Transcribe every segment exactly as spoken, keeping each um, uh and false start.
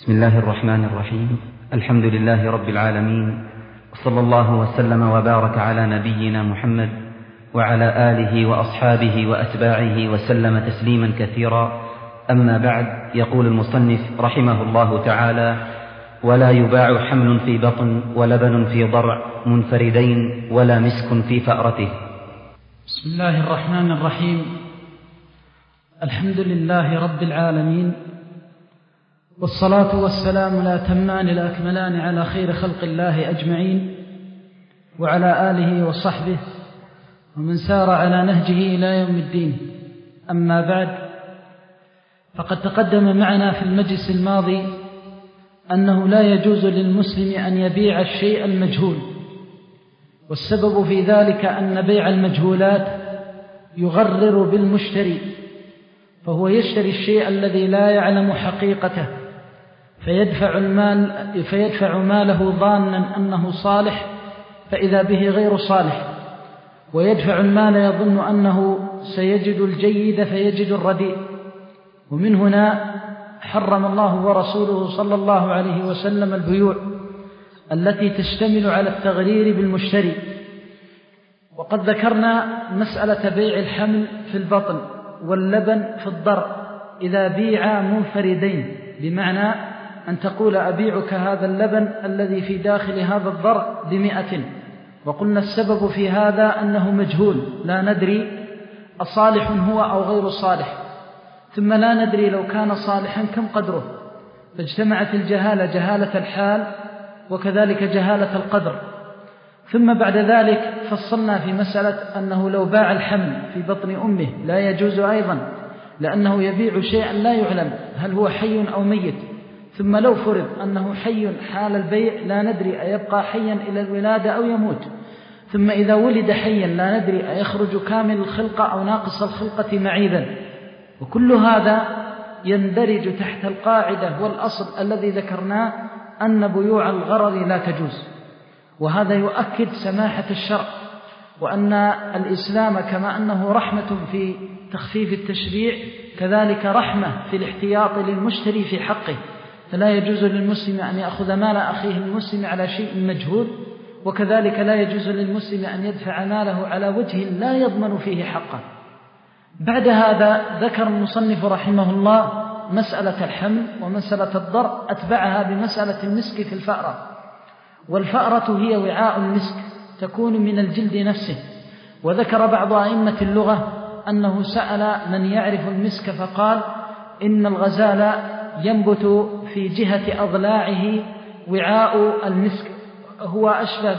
بسم الله الرحمن الرحيم. الحمد لله رب العالمين، وصلى الله وسلم وبارك على نبينا محمد وعلى آله وأصحابه وأتباعه وسلم تسليما كثيرا. أما بعد، يقول المصنف رحمه الله تعالى: ولا يباع حمل في بطن ولبن في ضرع منفردين ولا مسك في فأرته. بسم الله الرحمن الرحيم. الحمد لله رب العالمين، والصلاة والسلام الأتمان الأكملان على خير خلق الله أجمعين، وعلى آله وصحبه ومن سار على نهجه إلى يوم الدين. أما بعد، فقد تقدم معنا في المجلس الماضي أنه لا يجوز للمسلم أن يبيع الشيء المجهول، والسبب في ذلك أن بيع المجهولات يغرر بالمشتري، فهو يشتري الشيء الذي لا يعلم حقيقته فيدفع المال فيدفع ماله ظانا أنه صالح فإذا به غير صالح، ويدفع المال يظن أنه سيجد الجيد فيجد الرديء. ومن هنا حرم الله ورسوله صلى الله عليه وسلم البيوع التي تشتمل على التغرير بالمشتري. وقد ذكرنا مسألة بيع الحمل في البطن واللبن في الضرع إذا بيعا منفردين، بمعنى أن تقول: أبيعك هذا اللبن الذي في داخل هذا الضرع بمئة. وقلنا السبب في هذا أنه مجهول، لا ندري أصالح هو أو غير صالح، ثم لا ندري لو كان صالحا كم قدره، فاجتمعت الجهالة، جهالة الحال وكذلك جهالة القدر. ثم بعد ذلك فصلنا في مسألة أنه لو باع الحمل في بطن أمه لا يجوز أيضا، لأنه يبيع شيئا لا يعلم هل هو حي أو ميت. ثم لو فرض أنه حي حال البيع لا ندري أيبقى حيا إلى الولادة أو يموت. ثم إذا ولد حيا لا ندري أيخرج كامل الخلقة أو ناقص الخلقة معيبا. وكل هذا يندرج تحت القاعدة والأصل الذي ذكرناه أن بيوع الغرر لا تجوز. وهذا يؤكد سماحة الشرع، وأن الإسلام كما أنه رحمة في تخفيف التشريع كذلك رحمة في الاحتياط للمشتري في حقه، فلا يجوز للمسلم أن يأخذ مال أخيه المسلم على شيء مجهول، وكذلك لا يجوز للمسلم أن يدفع ماله على وجه لا يضمن فيه حقه. بعد هذا ذكر المصنف رحمه الله مسألة الحمل ومسألة الضرع، أتبعها بمسألة المسك في الفأرة. والفأرة هي وعاء المسك، تكون من الجلد نفسه. وذكر بعض أئمة اللغة أنه سأل من يعرف المسك فقال إن الغزال ينبت في جهة أضلاعه وعاء المسك، هو أشبه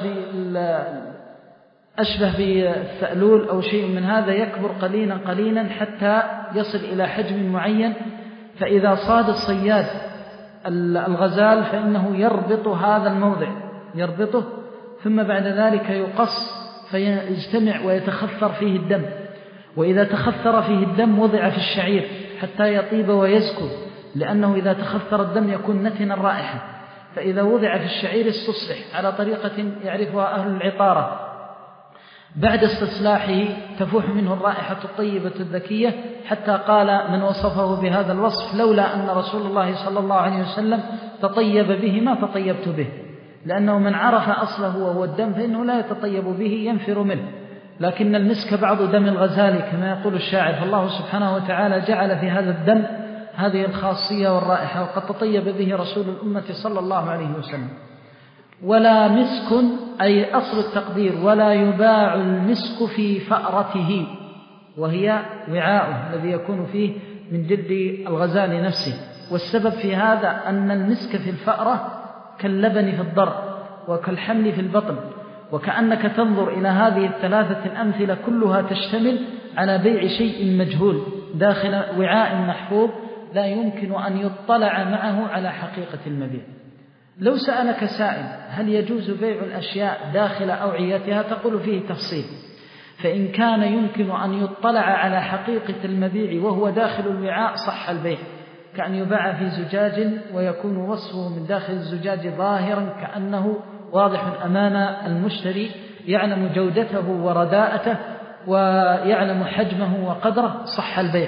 أشبه بالثألول أو شيء من هذا، يكبر قليلا قليلا حتى يصل إلى حجم معين، فإذا صاد الصياد الغزال فإنه يربط هذا الموضع، يربطه، ثم بعد ذلك يقص فيجتمع ويتخثر فيه الدم. وإذا تخثر فيه الدم وضع في الشعير حتى يطيب ويزكو، لأنه إذا تخثر الدم يكون نتن الرائحة، فإذا وضع في الشعير استصلح على طريقة يعرفها أهل العطارة. بعد استصلاحه تفوح منه الرائحة الطيبة الذكية، حتى قال من وصفه بهذا الوصف: لولا أن رسول الله صلى الله عليه وسلم تطيب به ما تطيبت به، لأنه من عرف أصله وهو الدم فإنه لا يتطيب به، ينفر منه. لكن المسك بعض دم الغزال كما يقول الشاعر، فالله سبحانه وتعالى جعل في هذا الدم هذه الخاصية والرائحة، وقد تطيب به رسول الأمة صلى الله عليه وسلم. ولا مسك، أي أصل التقدير: ولا يباع المسك في فأرته، وهي وعاء الذي يكون فيه من جلد الغزال نفسه. والسبب في هذا أن المسك في الفأرة كاللبن في الضرع وكالحمل في البطن، وكأنك تنظر إلى هذه الثلاثة الأمثلة كلها تشتمل على بيع شيء مجهول داخل وعاء محفوظ لا يمكن أن يطلع معه على حقيقة المبيع. لو سألك سائل هل يجوز بيع الأشياء داخل أوعيتها، تقول فيه تفصيل. فإن كان يمكن أن يطلع على حقيقة المبيع وهو داخل الوعاء صح البيع، كأن يباع في زجاج ويكون وصفه من داخل الزجاج ظاهرا كأنه واضح أمام المشتري، يعلم جودته ورداءته ويعلم حجمه وقدره، صح البيع.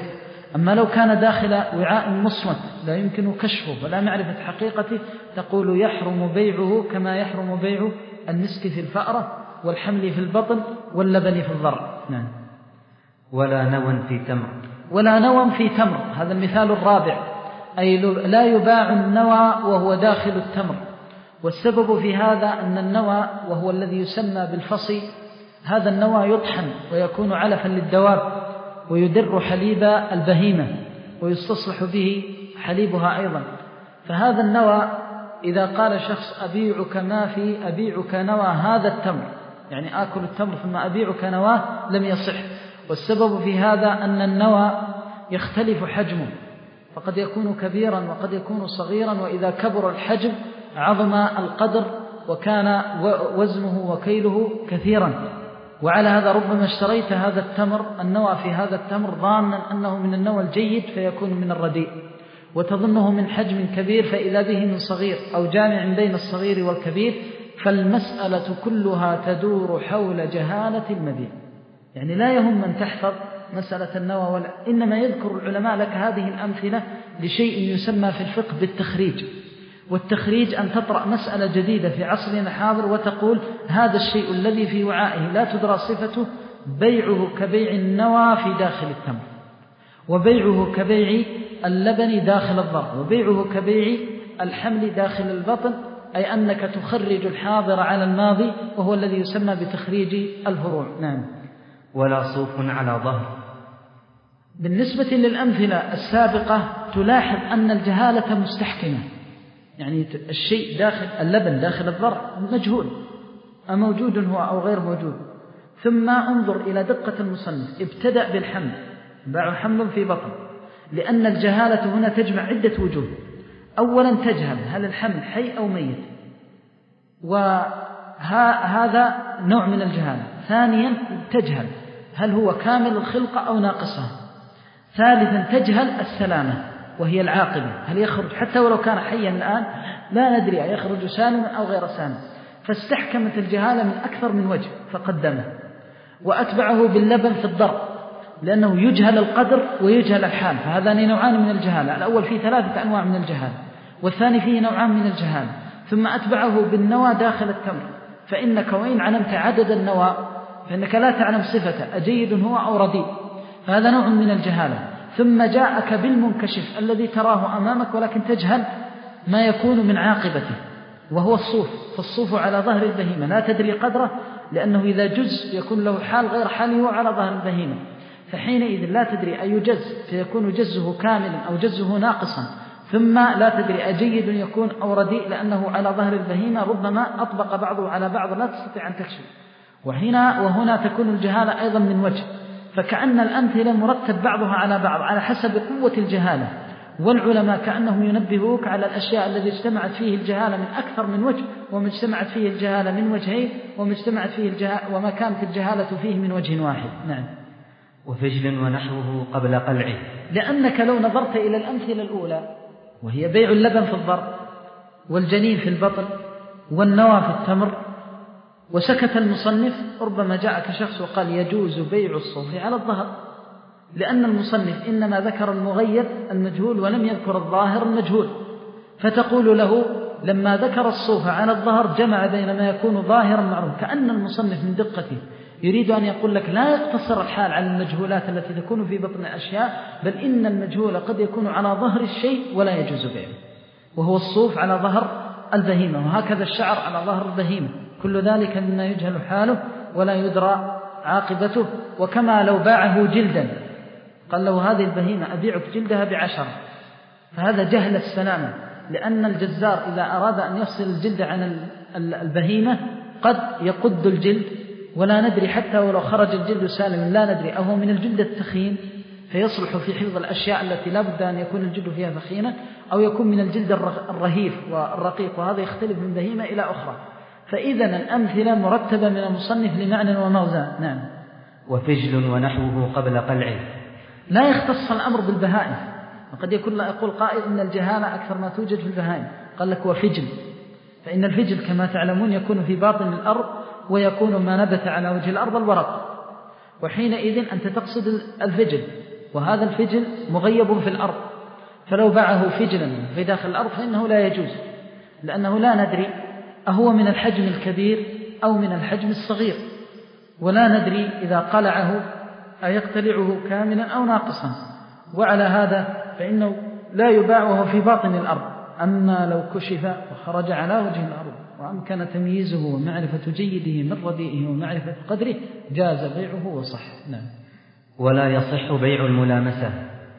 أما لو كان داخل وعاء مصمت لا يمكن كشفه ولا معرفة حقيقته تقول يحرم بيعه كما يحرم بيع المسك في الفأرة والحمل في البطن واللبن في الضرع. نعم. ولا نوى في تمر. ولا نوى في تمر، هذا المثال الرابع، أي لا يباع النوى وهو داخل التمر. والسبب في هذا أن النوى وهو الذي يسمى بالفصي، هذا النوى يطحن ويكون علفا للدواب ويدر حليب البهيمة ويستصلح به حليبها أيضا. فهذا النوى إذا قال شخص أبيعك ما في أبيعك نوى هذا التمر، يعني آكل التمر ثم أبيعك نواه، لم يصح. والسبب في هذا أن النوى يختلف حجمه، فقد يكون كبيرا وقد يكون صغيرا، وإذا كبر الحجم عظم القدر وكان وزنه وكيله كثيرا. وعلى هذا ربما اشتريت هذا التمر النوى في هذا التمر ظانا أنه من النوى الجيد فيكون من الرديء، وتظنه من حجم كبير فإذا به من صغير أو جامع بين الصغير والكبير. فالمسألة كلها تدور حول جهالة المبيع، يعني لا يهم من تحفظ مسألة النوى ولا، إنما يذكر العلماء لك هذه الأمثلة لشيء يسمى في الفقه بالتخريج. والتخريج أن تطرأ مسألة جديدة في عصرنا الحاضر وتقول هذا الشيء الذي في وعائه لا تدرى صفته بيعه كبيع النوى في داخل التمر، وبيعه كبيع اللبن داخل الضرع، وبيعه كبيع الحمل داخل البطن، أي أنك تخرج الحاضر على الماضي، وهو الذي يسمى بتخريج الفروع. نعم. ولا صوف على ظهر. بالنسبة للأمثلة السابقة تلاحظ أن الجهالة مستحكمة، يعني الشيء داخل اللبن داخل الضرع مجهول، أموجود هو أو غير موجود. ثم انظر إلى دقة المصنف، ابتدأ بالحمل، باع حمل في بطن، لأن الجهالة هنا تجمع عدة وجوه. أولا تجهل هل الحمل حي أو ميت، وهذا نوع من الجهالة. ثانيا تجهل هل هو كامل الخلقة أو ناقصها. ثالثا تجهل السلامة وهي العاقبة، هل يخرج حتى ولو كان حيا الآن لا ندري يخرج سالما أو غير سالم. فاستحكمت الجهالة من أكثر من وجه فقدمه، وأتبعه باللبن في الضرب، لأنه يجهل القدر ويجهل الحال، فهذان نوعان من الجهالة. الأول فيه ثلاثة أنواع من الجهالة، والثاني فيه نوعان من الجهالة. ثم أتبعه بالنوى داخل التمر، فإنك وإن علمت عدد النوى فإنك لا تعلم صفته أجيد هو أو رديء، فهذا نوع من الجهالة. ثم جاءك بالمنكشف الذي تراه أمامك ولكن تجهل ما يكون من عاقبته، وهو الصوف. فالصوف على ظهر البهيمة لا تدري قدره، لأنه إذا جز يكون له حال غير حاله على ظهر البهيمة، فحينئذ لا تدري أي جز فيكون جزه كاملا أو جزه ناقصا. ثم لا تدري أجيد يكون أو رديء، لأنه على ظهر البهيمة ربما أطبق بعضه على بعض لا تستطيع أن تكشف. وهنا وهنا تكون الجهالة أيضا من وجه، فكأن الأمثلة مرتب بعضها على بعض على حسب قوة الجهالة. والعلماء كأنهم ينبهوك على الأشياء التي اجتمعت فيه الجهالة من أكثر من وجه، وما اجتمعت فيه الجهالة من وجهين، وما اجتمعت فيه الجهالة وما كانت الجهالة فيه من وجه واحد. نعم. وفجل ونحوه قبل قلعه. لأنك لو نظرت إلى الأمثلة الأولى وهي بيع اللبن في الضرع والجنين في البطن والنوى في التمر، وسكت المصنف، ربما جاءك شخص وقال يجوز بيع الصوف على الظهر، لأن المصنف إنما ذكر المغير المجهول ولم يذكر الظاهر المجهول. فتقول له لما ذكر الصوف على الظهر جمع بين ما يكون ظاهرا معروف، كأن المصنف من دقته يريد أن يقول لك لا يقتصر الحال على المجهولات التي تكون في بطن الأشياء، بل إن المجهول قد يكون على ظهر الشيء ولا يجوز بيعه، وهو الصوف على ظهر البهيمة، وهكذا الشعر على ظهر البهيمة، كل ذلك مما يجهل حاله ولا يدرى عاقبته. وكما لو باعه جلدا قال له هذه البهيمة أبيعك جلدها بعشرة، فهذا جهل السلامة، لأن الجزار إذا أراد أن يفصل الجلد عن البهيمة قد يقد الجلد ولا ندري، حتى ولو خرج الجلد سالما لا ندري أهو من الجلد التخين فيصلح في حفظ الأشياء التي لا بد أن يكون الجلد فيها ثخينا، أو يكون من الجلد الرهيف والرقيق، وهذا يختلف من بهيمة إلى أخرى. فإذا الأمثلة مرتبة من المصنف لمعنى ومغزى. نعم. وفجل ونحوه قبل قلعه. لا يختص الأمر بالبهائم، وقد يكون لا يقول قائل إن الجهالة أكثر ما توجد في البهائم، قال لك وفجل، فإن الفجل كما تعلمون يكون في باطن الأرض، ويكون ما نبت على وجه الأرض الورق، وحينئذ أنت تقصد الفجل، وهذا الفجل مغيب في الأرض، فلو باعه فجلا في داخل الأرض فإنه لا يجوز، لأنه لا ندري أهو من الحجم الكبير أو من الحجم الصغير، ولا ندري إذا قلعه أيقتلعه كاملا أو ناقصا، وعلى هذا فإنه لا يباع وهو في باطن الأرض. أما لو كشف وخرج على وجه الأرض وأمكن تمييزه ومعرفة جيده من رديئه ومعرفة قدره جاز بيعه وصح. نعم. ولا يصح بيع الملامسة.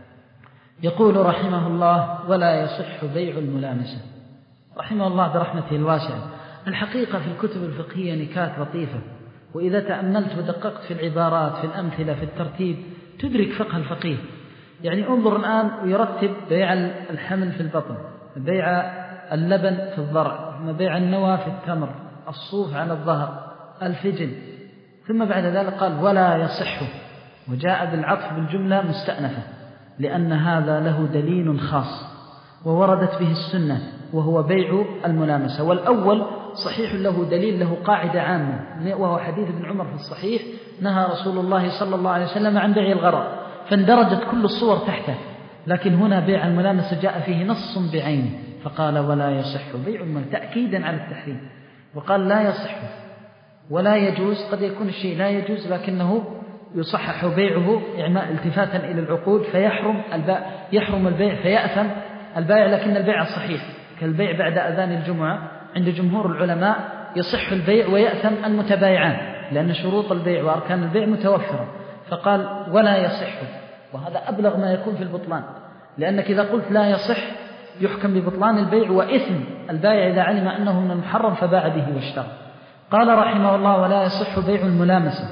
يقول رحمه الله: ولا يصح بيع الملامسة. رحمه الله برحمته الواسعة. الحقيقة في الكتب الفقهية نكات لطيفة، وإذا تأملت ودققت في العبارات في الأمثلة في الترتيب تدرك فقه الفقيه. يعني انظر الآن ويرتب بيع الحمل في البطن، بيع اللبن في الضرع، ثم بيع النوى في التمر، الصوف على الظهر، الفجل، ثم بعد ذلك قال ولا يصح، وجاء بالعطف بالجملة مستأنفة، لأن هذا له دليل خاص ووردت به السنة، وهو بيع الملامسة. والأول صحيح له دليل، له قاعدة عامة، وهو حديث ابن عمر في الصحيح: نهى رسول الله صلى الله عليه وسلم عن بيع الغرر، فاندرجت كل الصور تحته. لكن هنا بيع الملامسة جاء فيه نص بعينه، فقال ولا يصح بيع الملامسة تأكيدا على التحريم، وقال لا يصح ولا يجوز. قد يكون الشيء لا يجوز لكنه يصحح بيعه التفاتا إلى العقود، فيحرم البيع، يحرم البيع فيأثم البائع، لكن البيع الصحيح كالبيع بعد أذان الجمعة عند جمهور العلماء يصح البيع ويأثم المتبايعان، لأن شروط البيع وأركان البيع متوفرة. فقال ولا يصح، وهذا أبلغ ما يكون في البطلان، لأنك إذا قلت لا يصح يحكم ببطلان البيع وإثم البائع إذا علم أنه من المحرم فباع به واشترى. قال رحمه الله: ولا يصح بيع الملامسة.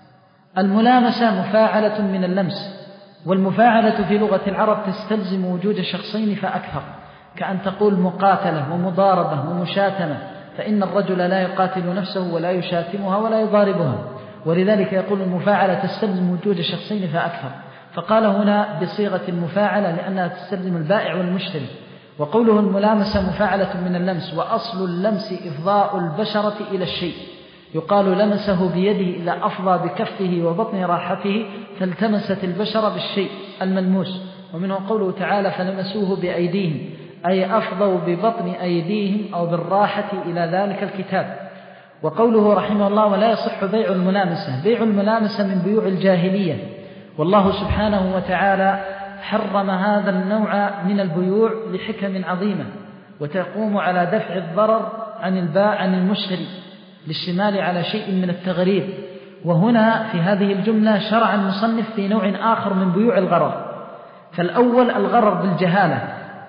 الملامسة مفاعلة من اللمس، والمفاعلة في لغة العرب تستلزم وجود شخصين فأكثر، كأن تقول مقاتلة ومضاربة ومشاتمة، فإن الرجل لا يقاتل نفسه ولا يشاتمها ولا يضاربها، ولذلك يقول المفاعلة تستلزم وجود شخصين فأكثر، فقال هنا بصيغة المفاعلة لأنها تستلزم البائع والمشتري. وقوله الملامسة مفاعلة من اللمس، وأصل اللمس إفضاء البشرة إلى الشيء، يقال لمسه بيده إذا أفضى بكفه وبطن راحته فالتمست البشرة بالشيء الملموس. ومنه قوله تعالى: فلمسوه بأيديهم، أي أفضوا ببطن أيديهم أو بالراحة إلى ذلك الكتاب. وقوله رحمه الله: ولا يصح بيع الملامسة. بيع الملامسة من بيوع الجاهلية، والله سبحانه وتعالى حرم هذا النوع من البيوع لحكم عظيمة، وتقوم على دفع الضرر عن البائع عن المشتري للشمال على شيء من التغريب. وهنا في هذه الجملة شرع المصنف في نوع آخر من بيوع الغرر، فالأول الغرر بالجهالة،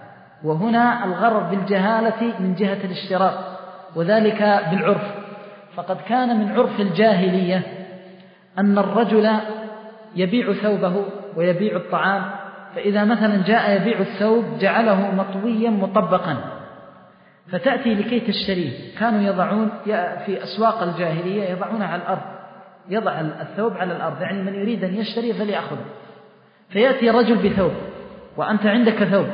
وهنا الغرر بالجهالة من جهة الاشتراك، وذلك بالعرف. فقد كان من عرف الجاهلية أن الرجل يبيع ثوبه ويبيع الطعام، فإذا مثلا جاء يبيع الثوب جعله مطويا مطبقا، فتأتي لكي تشتريه. كانوا يضعون في أسواق الجاهلية يضعونه على الأرض، يضع الثوب على الأرض، يعني من يريد أن يشتري فليأخذه. فيأتي رجل بثوب وأنت عندك ثوب،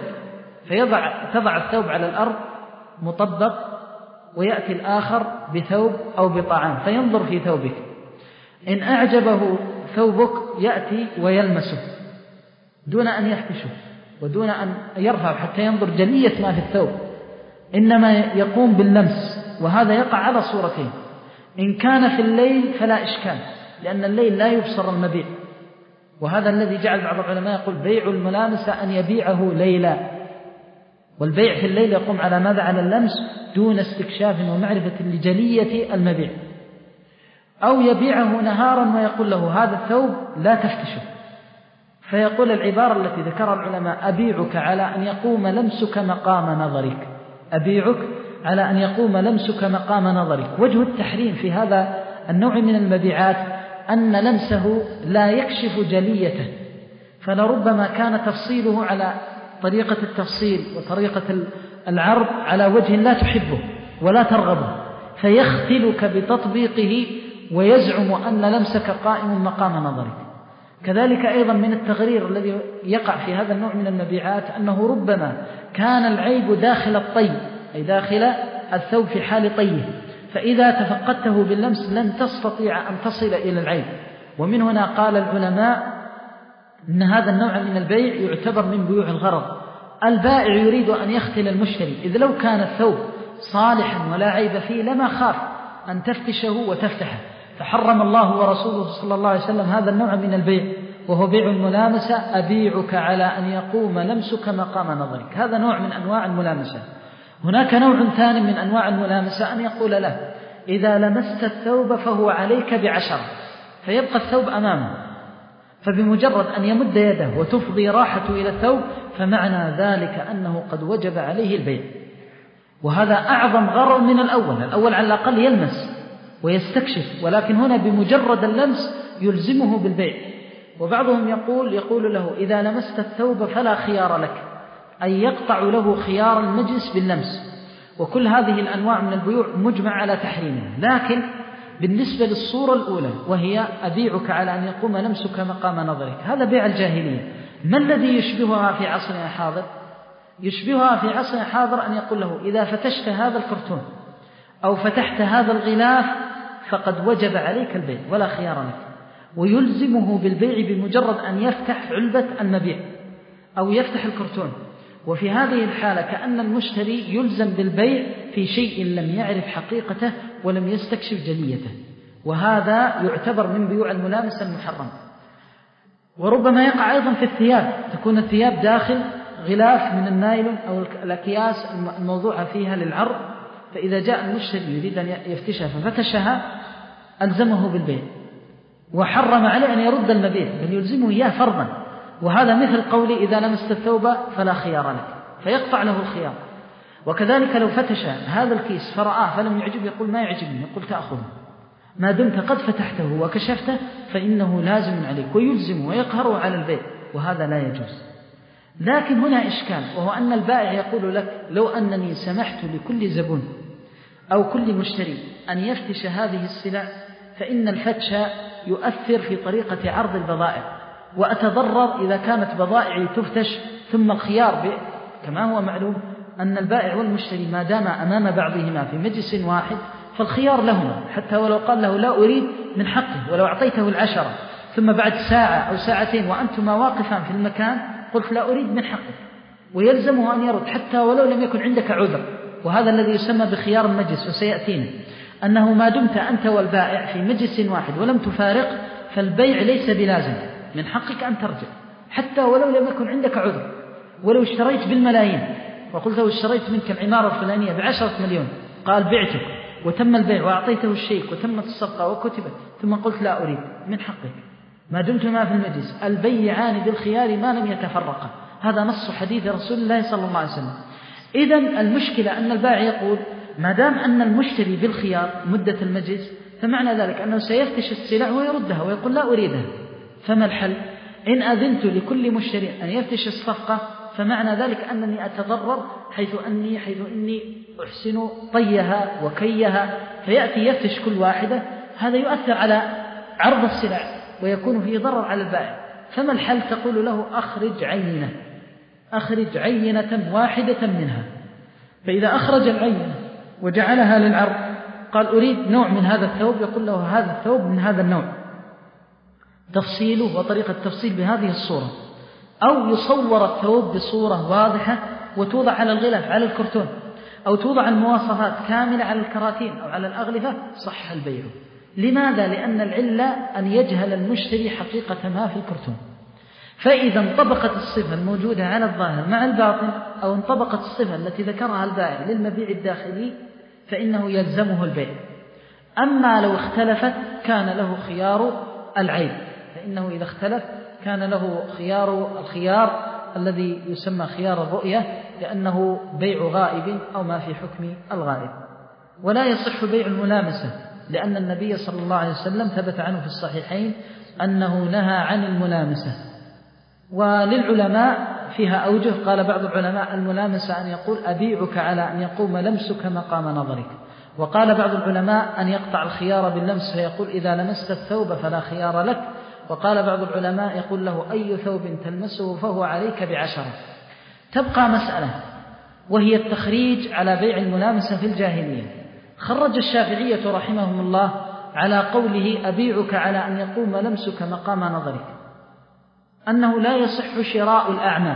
فيضع تضع الثوب على الأرض مطبق، ويأتي الآخر بثوب أو بطعام فينظر في ثوبك، إن أعجبه ثوبك يأتي ويلمسه دون أن يفتشه ودون أن يرفع حتى ينظر جلية ما في الثوب، إنما يقوم باللمس. وهذا يقع على صورتين: إن كان في الليل فلا إشكال، لأن الليل لا يبصر المبيع، وهذا الذي جعل بعض العلماء يقول بيع الملامسة أن يبيعه ليلا، والبيع في الليل يقوم على ماذا؟ على اللمس دون استكشاف ومعرفة لجلية المبيع. أو يبيعه نهارا ويقول له هذا الثوب لا تفتشه، فيقول العبارة التي ذكرها العلماء: أبيعك على أن يقوم لمسك مقام نظرك، أبيعك على أن يقوم لمسك مقام نظرك. وجه التحريم في هذا النوع من المبيعات أن لمسه لا يكشف جليته، فلربما كان تفصيله على طريقة التفصيل وطريقة العرض على وجه لا تحبه ولا ترغبه، فيختلك بتطبيقه ويزعم أن لمسك قائم مقام نظرك. كذلك أيضا من التغرير الذي يقع في هذا النوع من المبيعات أنه ربما كان العيب داخل الطي، أي داخل الثوب في حال طيه، فإذا تفقدته باللمس لن تستطيع أن تصل إلى العيب. ومن هنا قال العلماء أن هذا النوع من البيع يعتبر من بيوع الغرض. البائع يريد أن يختل المشتري، إذ لو كان الثوب صالحا ولا عيب فيه لما خاف أن تفتشه وتفتحه، فحرم الله ورسوله صلى الله عليه وسلم هذا النوع من البيع، وهو بيع الملامسة. أبيعك على أن يقوم لمسك مقام نظرك، هذا نوع من أنواع الملامسة. هناك نوع ثاني من أنواع الملامسة أن يقول له إذا لمست الثوب فهو عليك بعشرة، فيبقى الثوب أمامه، فبمجرد أن يمد يده وتفضي راحته إلى الثوب فمعنى ذلك أنه قد وجب عليه البيع، وهذا أعظم غرر من الأول. الأول على الأقل يلمس ويستكشف، ولكن هنا بمجرد اللمس يلزمه بالبيع. وبعضهم يقول يقول له إذا لمست الثوب فلا خيار لك، أي يقطع له خيار المجلس باللمس. وكل هذه الأنواع من البيوع مجمع على تحريمها. لكن بالنسبة للصورة الأولى وهي أبيعك على أن يقوم لمسك مقام نظرك، هذا بيع الجاهلية. ما الذي يشبهها في عصرنا حاضر؟ يشبهها في عصرنا حاضر أن يقول له إذا فتشت هذا الكرتون أو فتحت هذا الغلاف فقد وجب عليك البيع ولا خيار لك، ويلزمه بالبيع بمجرد أن يفتح علبة المبيع أو يفتح الكرتون. وفي هذه الحالة كأن المشتري يلزم بالبيع في شيء لم يعرف حقيقته ولم يستكشف جليته، وهذا يعتبر من بيوع الملامسة المحرم. وربما يقع أيضا في الثياب، تكون الثياب داخل غلاف من النايلون أو الأكياس الموضوعة فيها للعرض، فإذا جاء المشتري يريد أن يفتشها ففتشها ألزمه بالبيع وحرم عليه أن يرد المبيع، بل يلزمه إياه فرضا. وهذا مثل قولي إذا لمست الثوب فلا خيار لك، فيقطع له الخيار. وكذلك لو فتش هذا الكيس فرآه فلم يعجب يقول ما يعجبني، يقول تأخذه، ما دمت قد فتحته وكشفته فإنه لازم عليك ويلزمه ويقهره على البيع، وهذا لا يجوز. لكن هنا إشكال، وهو أن البائع يقول لك لو أنني سمحت لكل زبون أو كل مشتري أن يفتش هذه السلع فإن الفتش يؤثر في طريقة عرض البضائع، وأتضرر إذا كانت بضائعي تفتش. ثم الخيار كما هو معلوم أن البائع والمشتري ما دام أمام بعضهما في مجلس واحد فالخيار لهما، حتى ولو قال له لا أريد من حقه، ولو أعطيته العشرة ثم بعد ساعة أو ساعتين وأنتما واقفان في المكان قلت لا أريد من حقك، ويلزمه أن يرد حتى ولو لم يكن عندك عذر. وهذا الذي يسمى بخيار المجلس، وسيأتينا أنه ما دمت أنت والبائع في مجلس واحد ولم تفارق فالبيع ليس بلازم، من حقك أن ترجع حتى ولو لم يكن عندك عذر. ولو اشتريت بالملايين وقلت له اشتريت منك العمارة الفلانية بعشرة مليون، قال بعتك وتم البيع وأعطيته الشيك وتمت الصفقة وكتبت، ثم قلت لا أريد، من حقك ما دمتما في المجلس. البيعان بالخيار ما لم يتفرقا، هذا نص حديث رسول الله صلى الله عليه وسلم. إذن المشكلة أن البائع يقول ما دام أن المشتري بالخيار مدة المجلس فمعنى ذلك أنه سيفتش السلع ويردها ويقول لا أريدها. فما الحل؟ إن أذنت لكل مشتري أن يفتش الصفقة فمعنى ذلك أنني أتضرر، حيث أني حيث إني أحسن طيها وكيها، فيأتي يفتش كل واحدة، هذا يؤثر على عرض السلع ويكون فيه ضرر على البائع. فما الحل؟ تقول له أخرج عينة، أخرج عينة واحدة منها. فإذا أخرج العينة وجعلها للعرض قال أريد نوع من هذا الثوب، يقول له هذا الثوب من هذا النوع، تفصيله وطريقة التفصيل بهذه الصورة، أو يصور الثوب بصورة واضحة وتوضع على الغلاف على الكرتون، أو توضع المواصفات كاملة على الكراتين أو على الأغلفة، صح البيع. لماذا؟ لأن العلة أن يجهل المشتري حقيقة ما في الكرتون. فإذا انطبقت الصفة الموجودة على الظاهر مع الباطن، أو انطبقت الصفة التي ذكرها البائع للمبيع الداخلي، فإنه يلزمه البيع. أما لو اختلفت كان له خيار العيب، فإنه إذا اختلف كان له خيار الخيار الذي يسمى خيار الرؤية، لأنه بيع غائب أو ما في حكم الغائب. ولا يصح بيع الملامسة، لأن النبي صلى الله عليه وسلم ثبت عنه في الصحيحين أنه نهى عن الملامسة. وللعلماء فيها أوجه، قال بعض العلماء الملامسة أن يقول أبيعك على أن يقوم لمسك مقام نظرك، وقال بعض العلماء أن يقطع الخيار باللمس فيقول إذا لمست الثوب فلا خيار لك، وقال بعض العلماء يقول له أي ثوب تلمسه فهو عليك بعشرة. تبقى مسألة وهي التخريج على بيع الملامسة في الجاهلية. خرج الشافعية رحمهم الله على قوله أبيعك على أن يقوم لمسك مقام نظرك أنه لا يصح شراء الأعمى،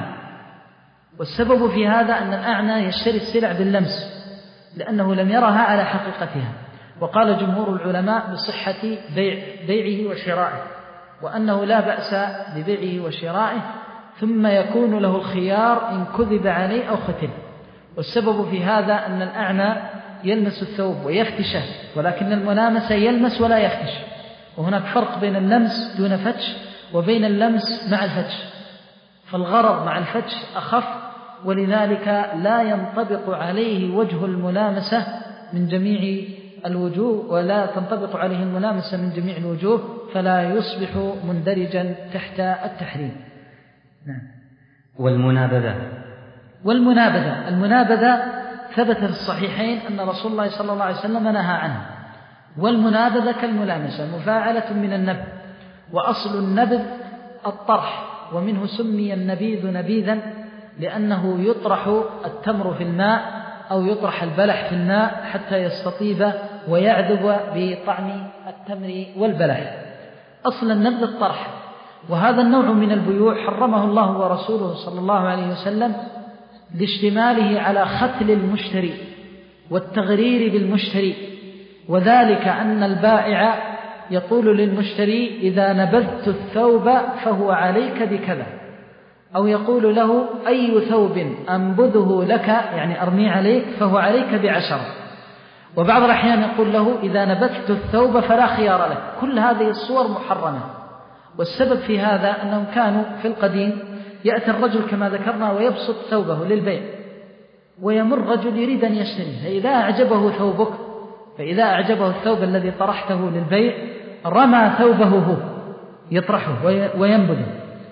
والسبب في هذا أن الأعمى يشتري السلع باللمس لأنه لم يرها على حقيقتها. وقال جمهور العلماء بصحة بيع بيعه وشرائه، وأنه لا بأس ببيعه وشرائه، ثم يكون له الخيار إن كذب عليه أو ختل. والسبب في هذا أن الأعمى يلمس الثوب ويفتشه، ولكن الملامسة يلمس ولا يفتش، وهناك فرق بين اللمس دون فتش وبين اللمس مع الفتش، فالغرض مع الفتش أخف، ولذلك لا ينطبق عليه وجه الملامسة من جميع الوجوه، ولا تنطبق عليه الملامسة من جميع الوجوه، فلا يصبح مندرجا تحت التحريم. نعم. والمنابذة والمنابذة المنابذة ثبت في الصحيحين أن رسول الله صلى الله عليه وسلم نهى عنها. والمنابذة كالملامسة مفاعلة من النبذ، وأصل النبذ الطرح، ومنه سمي النبيذ نبيذا لأنه يطرح التمر في الماء أو يطرح البلح في الماء حتى يستطيب ويعذب بطعم التمر والبلح. أصل النبذ الطرح، وهذا النوع من البيوع حرمه الله ورسوله صلى الله عليه وسلم لاشتماله على ختل المشتري والتغرير بالمشتري، وذلك أن البائع يقول للمشتري إذا نبذت الثوب فهو عليك بكذا، أو يقول له أي ثوب أنبذه لك يعني أرمي عليك فهو عليك بعشرة، وبعض الأحيان يقول له إذا نبذت الثوب فلا خيار لك. كل هذه الصور محرمة، والسبب في هذا أنهم كانوا في القديم يأتي الرجل كما ذكرنا ويبسط ثوبه للبيع، ويمر رجل يريد أن يشتري، فإذا أعجبه ثوبك فإذا أعجبه الثوب الذي طرحته للبيع رمى ثوبه هو يطرحه وينبذه،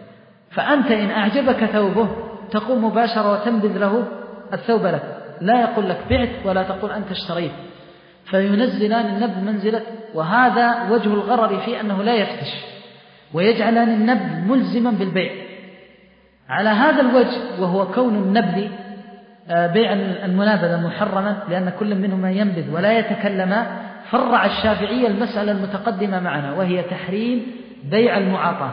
فأنت إن أعجبك ثوبه تقوم مباشرة وتنبذ له الثوب لك، لا يقول لك بعت ولا تقول أنت اشتريت، فينزلان النبذ منزلة. وهذا وجه الغرر في أنه لا يفتش، ويجعلان النبذ ملزما بالبيع على هذا الوجه، وهو كون النبذ بيع المنابذة محرما لأن كل منهما ينبذ ولا يتكلم. فرع الشافعية المسألة المتقدمة معنا، وهي تحريم بيع المعاطاة،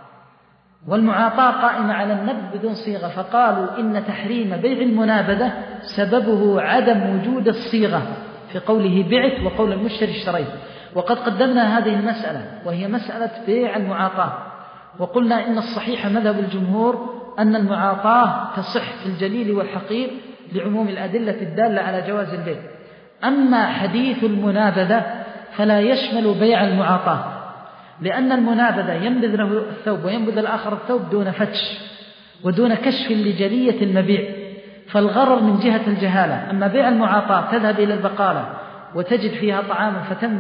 والمعاطاة قائمة على النبذ بدون صيغة، فقالوا إن تحريم بيع المنابذة سببه عدم وجود الصيغة في قوله بعت وقول المشتري اشتريت. وقد قدمنا هذه المسألة وهي مسألة بيع المعاطاة، وقلنا إن الصحيح مذهب الجمهور أن المعاطاة تصح في الجليل والحقير لعموم الأدلة الدالة على جواز البيع. أما حديث المنابذة فلا يشمل بيع المعاطاة، لأن المنابذة ينبذ له الثوب وينبذ الآخر الثوب دون فتش ودون كشف لجلية المبيع، فالغرر من جهة الجهالة. أما بيع المعاطاة تذهب إلى البقالة وتجد فيها طعاما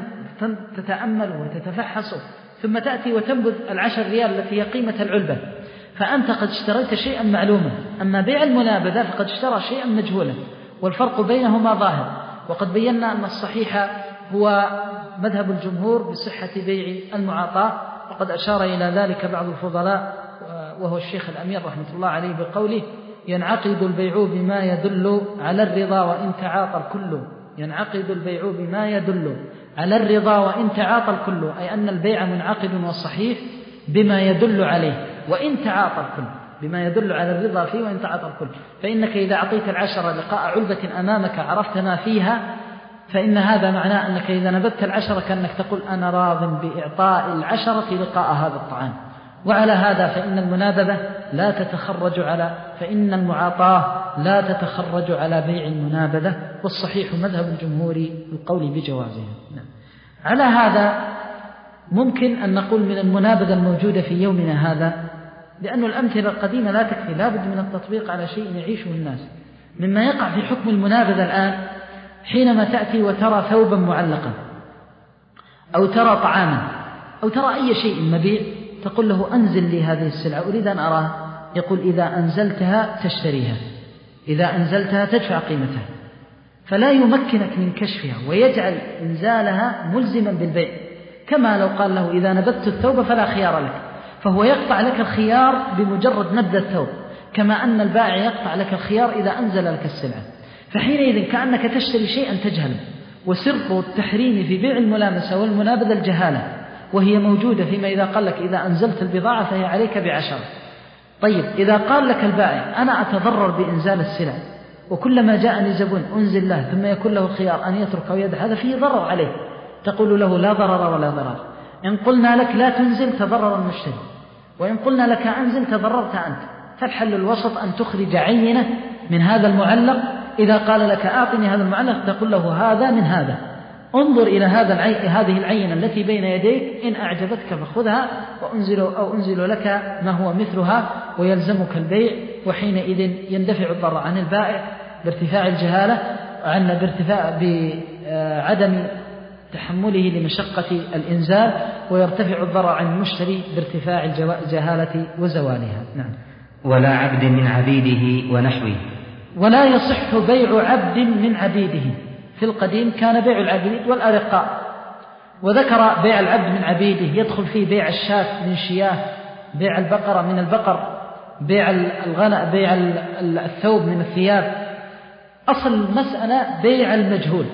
فتتأمله وتتفحصه، ثم تأتي وتنبذ العشر ريال التي هي قيمة العلبة، فأنت قد اشتريت شيئا معلوما. أما بيع المنابذة فقد اشترى شيئا مجهولا، والفرق بينهما ظاهر. وقد بينا أن الصحيح هو مذهب الجمهور بصحة بيع المعاطاة، وقد أشار إلى ذلك بعض الفضلاء وهو الشيخ الأمير رحمة الله عليه بقوله ينعقد البيع بما يدل على الرضا وإن تعاطى الكل. ينعقد البيع بما يدل على الرضا وإن تعاطى الكل، أي أن البيع منعقد وصحيح بما يدل عليه وإن تعاطى الكل، بما يدل على الرضا فيه وإن تعاطى الكل. فإنك إذا أعطيت العشرة لقاء علبة أمامك عرفت ما فيها، فإن هذا معناه أنك إذا نبذت العشرة كأنك تقول أنا راض بإعطاء العشرة لقاء هذا الطعام. وعلى هذا فإن المنابذة لا تتخرج على فإن المعاطاة لا تتخرج على بيع المنابذة، والصحيح مذهب الجمهور القول بجوازها. نعم. على هذا ممكن أن نقول من المنابذة الموجودة في يومنا هذا، لأن الأمثلة القديمة لا تكفي، لا بد من التطبيق على شيء يعيشه الناس. مما يقع في حكم المنابذة الآن حينما تأتي وترى ثوبا معلقا أو ترى طعاما أو ترى أي شيء مبيع، تقول له أنزل لي هذه السلعة أريد أن أراها، يقول إذا أنزلتها تشتريها، إذا أنزلتها تدفع قيمتها، فلا يمكنك من كشفها ويجعل إنزالها ملزما بالبيع، كما لو قال له إذا نبذت الثوب فلا خيار لك، فهو يقطع لك الخيار بمجرد نبذ الثوب، كما أن البائع يقطع لك الخيار إذا أنزل لك السلعة. فحينئذ كأنك تشتري شيئا تجهل. وسر التحريم في بيع الملامسة والمنابذة الجهالة، وهي موجودة فيما إذا قال لك إذا أنزلت البضاعة فهي عليك بعشرة. طيب إذا قال لك البائع أنا أتضرر بإنزال السلع وكلما جاءني زبون أنزل له ثم يكون له خيار أن يترك أو يدع، هذا فيه ضرر عليه، تقول له لا ضرر ولا ضرر. إن قلنا لك لا تنزل تضرر المشتري، وإن قلنا لك أنزل تضررت أنت. فالحل الوسط أن تخرج عينة من هذا المعلق. إذا قال لك أعطني هذا المعلق تقول له هذا من هذا، انظر إلى هذا العي... هذه العينة التي بين يديك، إن أعجبتك فخذها وأنزل أو أنزل لك ما هو مثلها ويلزمك البيع. وحينئذ يندفع الضرر عن البائع بارتفاع الجهالة، عن بارتفاع بعدم تحمله لمشقة الإنزال، ويرتفع الضرر عن المشتري بارتفاع الجهالة وزوالها. نعم. ولا عبد من عبيده ونحوه. ولا يصح بيع عبد من عبيده. في القديم كان بيع العبيد والأرقاء، وذكر بيع العبد من عبيده يدخل فيه بيع الشاة من شياه، بيع البقرة من البقر، بيع الغنى، بيع الثوب من الثياب. أصل المسألة بيع المجهول،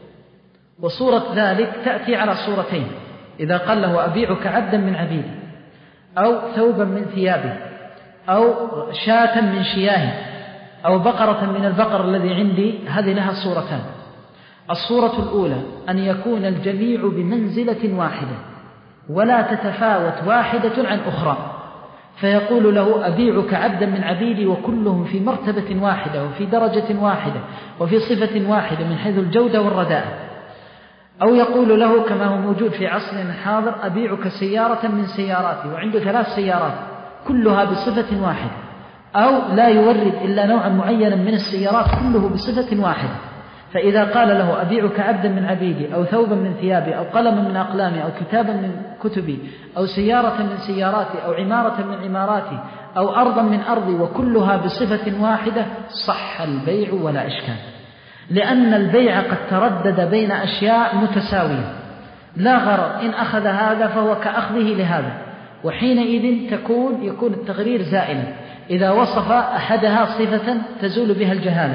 وصورة ذلك تأتي على صورتين: إذا قال له أبيعك عبدا من عبيدي، أو ثوبا من ثيابه، أو شاة من شياه، أو بقرة من البقر الذي عندي، هذه لها صورتان. الصورة الأولى أن يكون الجميع بمنزلة واحدة ولا تتفاوت واحدة عن أخرى، فيقول له أبيعك عبدا من عبيدي وكلهم في مرتبة واحدة وفي درجة واحدة وفي صفة واحدة من حيث الجودة والرداءة. أو يقول له كما هو موجود في عصرنا الحاضر أبيعك سيارة من سياراتي، وعنده ثلاث سيارات كلها بصفة واحدة، أو لا يورد إلا نوعا معينا من السيارات كله بصفة واحدة. فإذا قال له أبيعك عبدا من عبيدي، أو ثوبا من ثيابي، أو قلما من أقلامي، أو كتابا من كتبي، أو سيارة من سياراتي، أو عمارة من عماراتي، أو أرضا من أرضي، وكلها بصفة واحدة، صح البيع ولا إشكال، لأن البيع قد تردد بين أشياء متساوية لا غرر. إن أخذ هذا فهو كأخذه لهذا، وحينئذ تكون يكون التغرير زائلا إذا وصف أحدها صفة تزول بها الجهالة.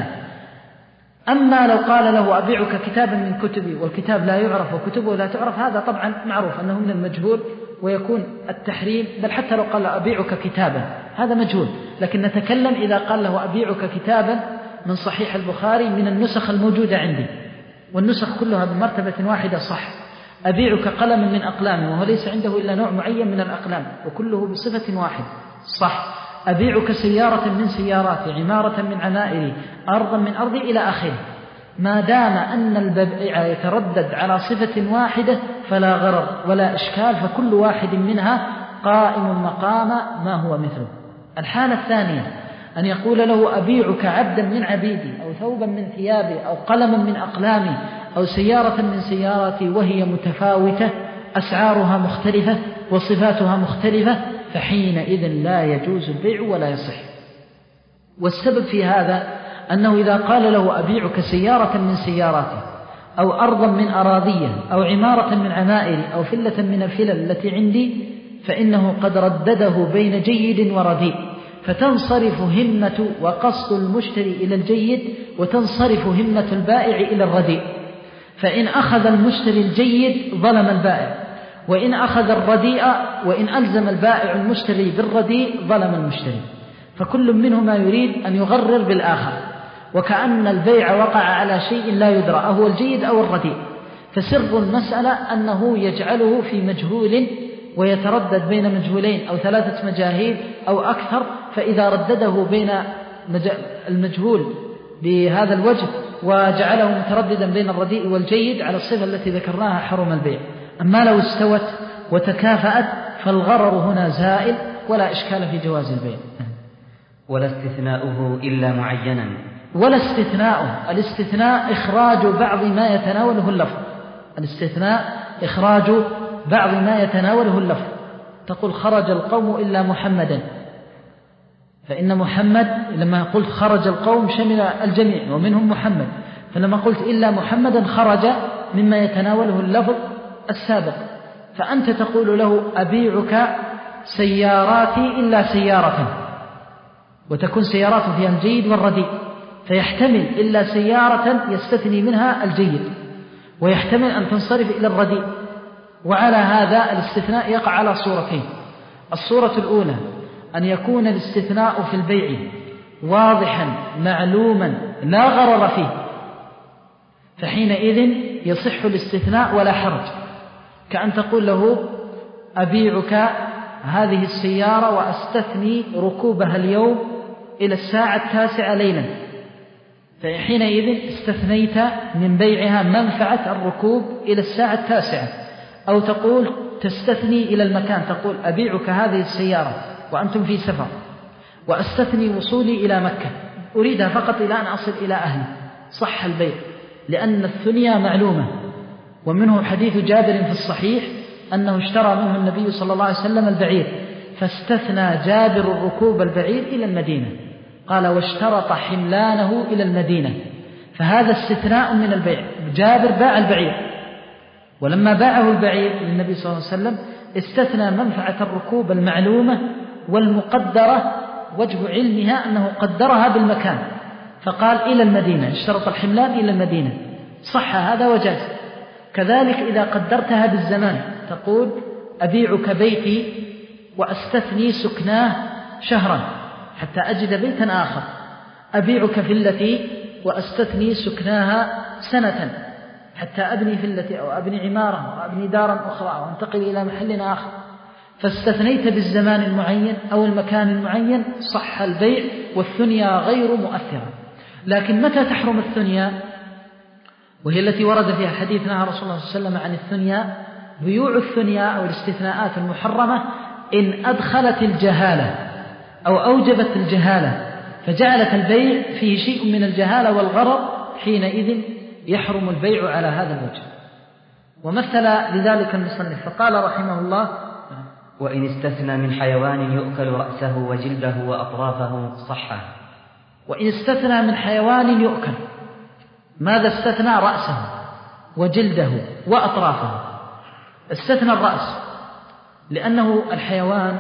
أما لو قال له أبيعك كتابا من كتبي والكتاب لا يعرف وكتبه لا تعرف، هذا طبعا معروف أنه من المجهول ويكون التحريم. بل حتى لو قال أبيعك كتابا هذا مجهول، لكن نتكلم إذا قال له أبيعك كتابا من صحيح البخاري من النسخ الموجودة عندي، والنسخ كلها بمرتبة واحدة صح. أبيعك قلما من أقلامي وهو ليس عنده إلا نوع معين من الأقلام وكله بصفة واحدة صح. أبيعك سيارة من سياراتي، عمارة من عمائري، أرضا من أرضي، إلى آخره. ما دام أن البيع يتردد على صفة واحدة فلا غرر ولا إشكال، فكل واحد منها قائم مقام ما هو مثله. الحالة الثانية أن يقول له أبيعك عبدا من عبيدي، أو ثوبا من ثيابي، أو قلما من أقلامي، أو سيارة من سياراتي، وهي متفاوتة أسعارها مختلفة وصفاتها مختلفة، فحينئذ لا يجوز البيع ولا يصح. والسبب في هذا أنه إذا قال له أبيعك سيارة من سياراتي، أو أرضا من أراضية، أو عمارة من عمائري، أو فلة من الفلل التي عندي، فإنه قد ردده بين جيد ورديء، فتنصرف همة وقصد المشتري إلى الجيد، وتنصرف همة البائع إلى الرديء. فإن أخذ المشتري الجيد ظلم البائع، وإن أخذ الرديء وإن ألزم البائع المشتري بالرديء ظلم المشتري. فكل منهما يريد أن يغرر بالآخر، وكأن البيع وقع على شيء لا يدرى أهو الجيد أو الرديء. فسر المسألة أنه يجعله في مجهول، ويتردد بين مجهولين أو ثلاثة مجاهيل أو أكثر، فإذا ردده بين المجهول بهذا الوجه وجعله مترددا بين الرديء والجيد على الصفة التي ذكرناها حرم البيع. أما لو استوت وتكافأت فالغرر هنا زائل ولا إشكال في جواز البيع. ولا استثناؤه إلا معينا. ولا استثناؤه، الاستثناء إخراج بعض ما يتناوله اللفظ. الاستثناء إخراج بعض ما يتناوله اللفظ. تقول خرج القوم إلا محمدا، فإن محمد لما قلت خرج القوم شمل الجميع ومنهم محمد، فلما قلت إلا محمدا خرج مما يتناوله اللفظ السابق. فأنت تقول له أبيعك سياراتي إلا سيارة، وتكون سيارات فيها الجيد والرديء، فيحتمل إلا سيارة يستثني منها الجيد، ويحتمل أن تنصرف إلى الرديء. وعلى هذا الاستثناء يقع على صورتين. الصورة الأولى أن يكون الاستثناء في البيع واضحا معلوما لا غرر فيه، فحينئذ يصح الاستثناء ولا حرج، كأن تقول له أبيعك هذه السيارة وأستثني ركوبها اليوم إلى الساعة التاسعة ليلا، فحينئذ استثنيت من بيعها منفعة الركوب إلى الساعة التاسعة. أو تقول تستثني إلى المكان، تقول أبيعك هذه السيارة وأنتم في سفر وأستثني وصولي إلى مكة، أريدها فقط إلى أن أصل إلى أهلي، صح البيع، لأن الثنيا معلومة. ومنه حديث جابر في الصحيح أنه اشترى منه النبي صلى الله عليه وسلم البعير، فاستثنى جابر الركوب البعير إلى المدينة، قال واشترط حملانه إلى المدينة، فهذا استثناء من البيع. جابر باع البعير، ولما باعه البعير للنبي صلى الله عليه وسلم استثنى منفعة الركوب المعلومة والمقدرة، وجه علمها أنه قدرها بالمكان، فقال إلى المدينة، اشترط الحملان إلى المدينة، صح هذا وجاز. كذلك إذا قدرتها بالزمان، تقول أبيعك بيتي وأستثني سكناه شهرا حتى أجد بيتا آخر، أبيعك فلتي وأستثني سكناها سنة حتى أبني فلتي أو أبني عمارة أو أبني دارا أخرى وأنتقل إلى محل آخر، فاستثنيت بالزمان المعين أو المكان المعين، صح البيع والثنيا غير مؤثرة. لكن متى تحرم الثنيا؟ وهي التي ورد فيها حديث نهى رسول الله صلى الله عليه وسلم عن الثنيا. بيوع الثنيا أو الاستثناءات المحرمة إن أدخلت الجهالة أو أوجبت الجهالة، فجعلت البيع فيه شيء من الجهالة والغرض، حينئذ يحرم البيع على هذا الوجه. ومثل لذلك المصنف فقال رحمه الله: وإن استثنى من حيوان يؤكل رأسه وجلده وأطرافه صحه. وإن استثنى من حيوان يؤكل، ماذا استثنى؟ رأسه وجلده وأطرافه. استثنى الرأس لأنه الحيوان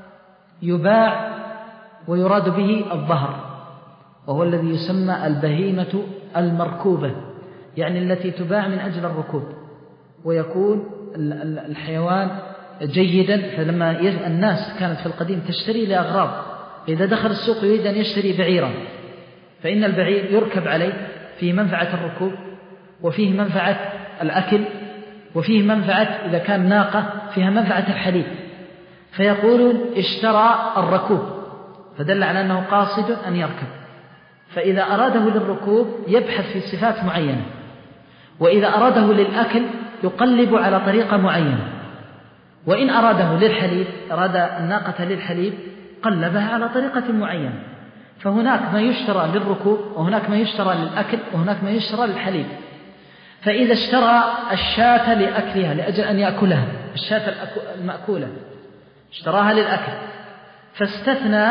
يباع ويراد به الظهر، وهو الذي يسمى البهيمة المركوبة، يعني التي تباع من أجل الركوب، ويكون الحيوان جيدا. فلما الناس كانت في القديم تشتري لأغراض، إذا دخل السوق يريد أن يشتري بعيرا، فإن البعير يركب عليه، فيه منفعة الركوب وفيه منفعة الأكل وفيه منفعة إذا كان ناقة فيها منفعة الحليب، فيقولون اشترى الركوب، فدل على أنه قاصد أن يركب. فإذا أراده للركوب يبحث في صفات معينة، وإذا أراده للأكل يقلب على طريقة معينة، وإن أراده للحليب، أراد الناقة للحليب، قلبها على طريقة معينة. فهناك ما يشترى للركوب، وهناك ما يشترى للأكل، وهناك ما يشترى للحليب. فإذا اشترى الشاة لأكلها لأجل أن يأكلها، الشاة المأكولة اشتراها للأكل، فاستثنى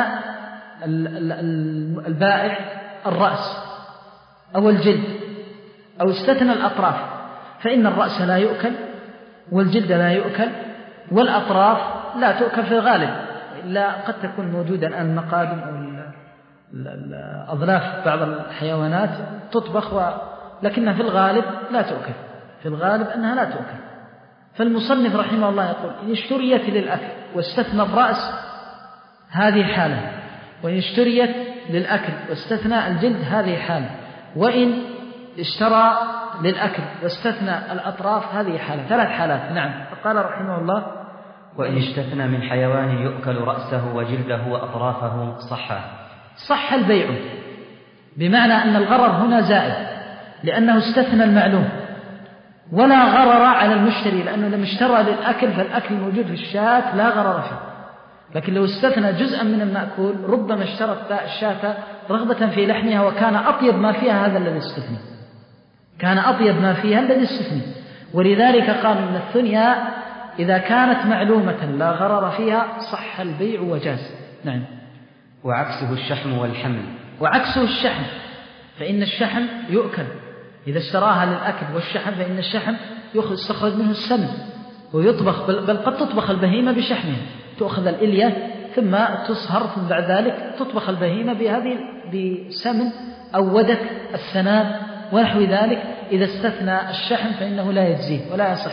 البائع الرأس أو الجلد أو استثنى الأطراف، فإن الرأس لا يؤكل والجلد لا يؤكل والأطراف لا تؤكل في الغالب، إلا قد تكون موجودة الآن المقادم أو الأظلاف بعض الحيوانات تطبخ و... لكنها في الغالب لا تؤكل، في الغالب أنها لا تؤكل. فالمصنف رحمه الله يقول: إن اشتريت للأكل واستثنى الرأس هذه حالة، وإن اشتريت للأكل واستثنى الجلد هذه حالة، وإن اشترى للأكل واستثنى الأطراف هذه حالة، ثلاث حالات. نعم. فقال رحمه الله: وإن استثنى من حيوان يؤكل رأسه وجلده وأطرافه صحه. صح البيع، بمعنى أن الغرر هنا زائد، لأنه استثنى المعلوم، ولا غرر على المشتري، لأنه لم اشترى للأكل فالأكل موجود في الشاة لا غرر فيه. لكن لو استثنى جزءا من المأكول ربما اشترى الشاة رغبة في لحمها، وكان أطيب ما فيها هذا الذي استثنى، كان أطيب ما فيها الذي استثنى. ولذلك قال إن الثنيا إذا كانت معلومة لا غرر فيها صح البيع وجاز. نعم. وعكسه الشحم والحمل. وعكسه الشحم، فإن الشحم يؤكل إذا اشتراها للأكل، والشحم فإن الشحم يستخرج منه السمن ويطبخ، بل قد تطبخ البهيمة بشحمها، تأخذ الإلية ثم تصهر، ثم بعد ذلك تطبخ البهيمة بهذه بسمن أو ودك السنام ونحو ذلك. إذا استثنى الشحم فإنه لا يجزيه ولا يصح،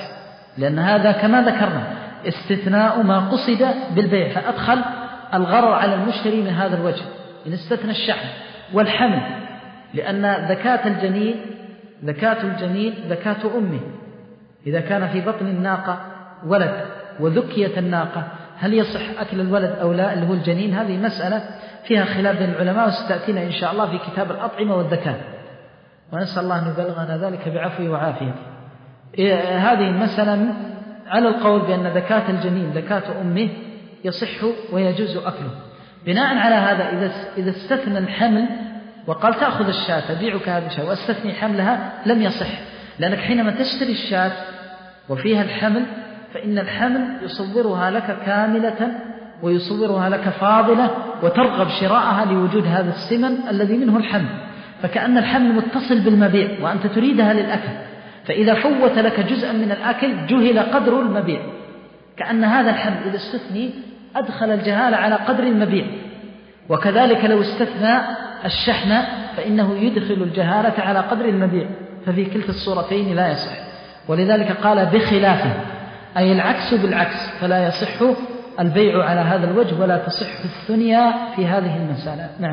لأن هذا كما ذكرنا استثناء ما قصد بالبيع، فأدخل الغرر على المشتري من هذا الوجه، إن استثنى الشحن والحمل، لأن ذكاة الجنين ذكاة الجنين ذكاة أمه. إذا كان في بطن الناقة ولد وذكيت الناقة هل يصح أكل الولد أو لا اللي هو الجنين؟ هذه مسألة فيها خلاف بين العلماء، وستأتينا إن شاء الله في كتاب الأطعمة والذكاة، ونسأل الله أن يبلغنا ذلك بعفوه وعافيته. إيه هذه المسألة على القول بأن ذكاة الجنين ذكاة أمه يصح ويجوز أكله. بناء على هذا إذا إذا استثنى الحمل وقال تأخذ الشاة تبيعك هذه الشاة واستثني حملها لم يصح، لأنك حينما تشتري الشاة وفيها الحمل فإن الحمل يصورها لك كاملة ويصورها لك فاضلة وترغب شراءها لوجود هذا السمن الذي منه الحمل، فكأن الحمل متصل بالمبيع وأنت تريدها للأكل، فإذا فوت لك جزءا من الأكل جهل قدر المبيع، كأن هذا الحمل إذا استثني أدخل الجهالة على قدر المبيع. وكذلك لو استثنى الشحن فإنه يدخل الجهالة على قدر المبيع، ففي كلتا الصورتين لا يصح. ولذلك قال بخلافه، أي العكس بالعكس، فلا يصح البيع على هذا الوجه ولا تصح الثنيا في هذه المسألة. نعم.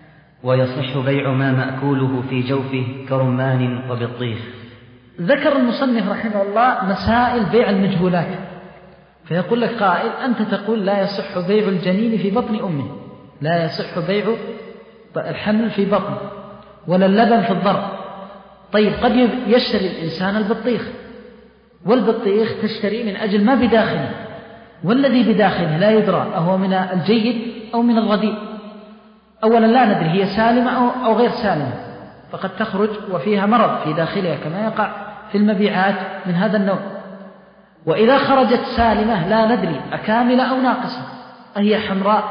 ويصح بيع ما مأكوله في جوفه كرمان وبطيخ. ذكر المصنف رحمه الله مسائل بيع المجهولات، فيقول لك قائل أنت تقول لا يصح بيع الجنين في بطن أمه، لا يصح بيع الحمل في بطن ولا اللبن في الضرع. طيب قد يشتري الإنسان البطيخ، والبطيخ تشتري من أجل ما بداخله، والذي بداخله لا يدرى أهو من الجيد أو من الرديء. أولا لا ندري هي سالمة أو غير سالمة، فقد تخرج وفيها مرض في داخلها كما يقع في المبيعات من هذا النوع. وإذا خرجت سالمة لا ندري أكاملة أو ناقصة، أهي حمراء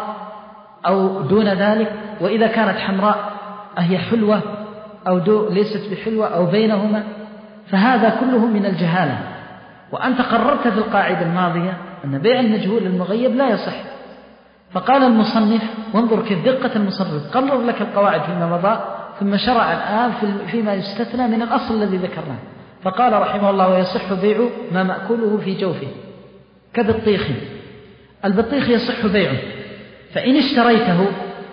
أو دون ذلك، وإذا كانت حمراء أهي حلوة أو دو ليست بحلوة أو بينهما، فهذا كله من الجهالة. وأنت قررت في القاعدة الماضية أن بيع المجهول المغيب لا يصح، فقال المصنف، وانظر كيف دقة المصنف، قرر لك القواعد فيما مضى ثم شرع الآن فيما يستثنى من الأصل الذي ذكرناه. فقال رحمه الله ويصح بيع ما مأكوله في جوفه كبطيخ. البطيخ يصح بيعه، فإن اشتريته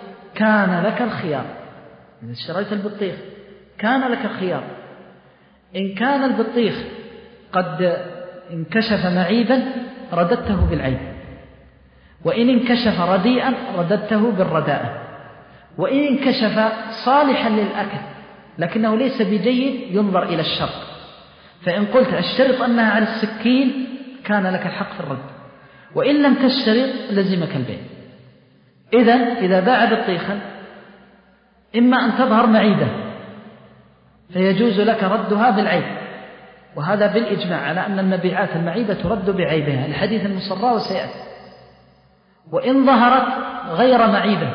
كان لك الخيار، إن اشتريت البطيخ كان لك الخيار، إن كان البطيخ قد انكشف معيبا رددته بالعيب، وإن انكشف رديئا رددته بالرداءة، وإن انكشف صالحا للأكل لكنه ليس بجيد ينظر إلى الشرط، فإن قلت اشترط أنها على السكين كان لك الحق في الرد، وإن لم تشترط لزمك البيع. إذن إذا باع بطيخا إما أن تظهر معيبة فيجوز لك ردها بالعيب، وهذا بالإجماع على أن المبيعات المعيبة ترد بعيبها، الحديث المصرى وسيأتي. وإن ظهرت غير معيبة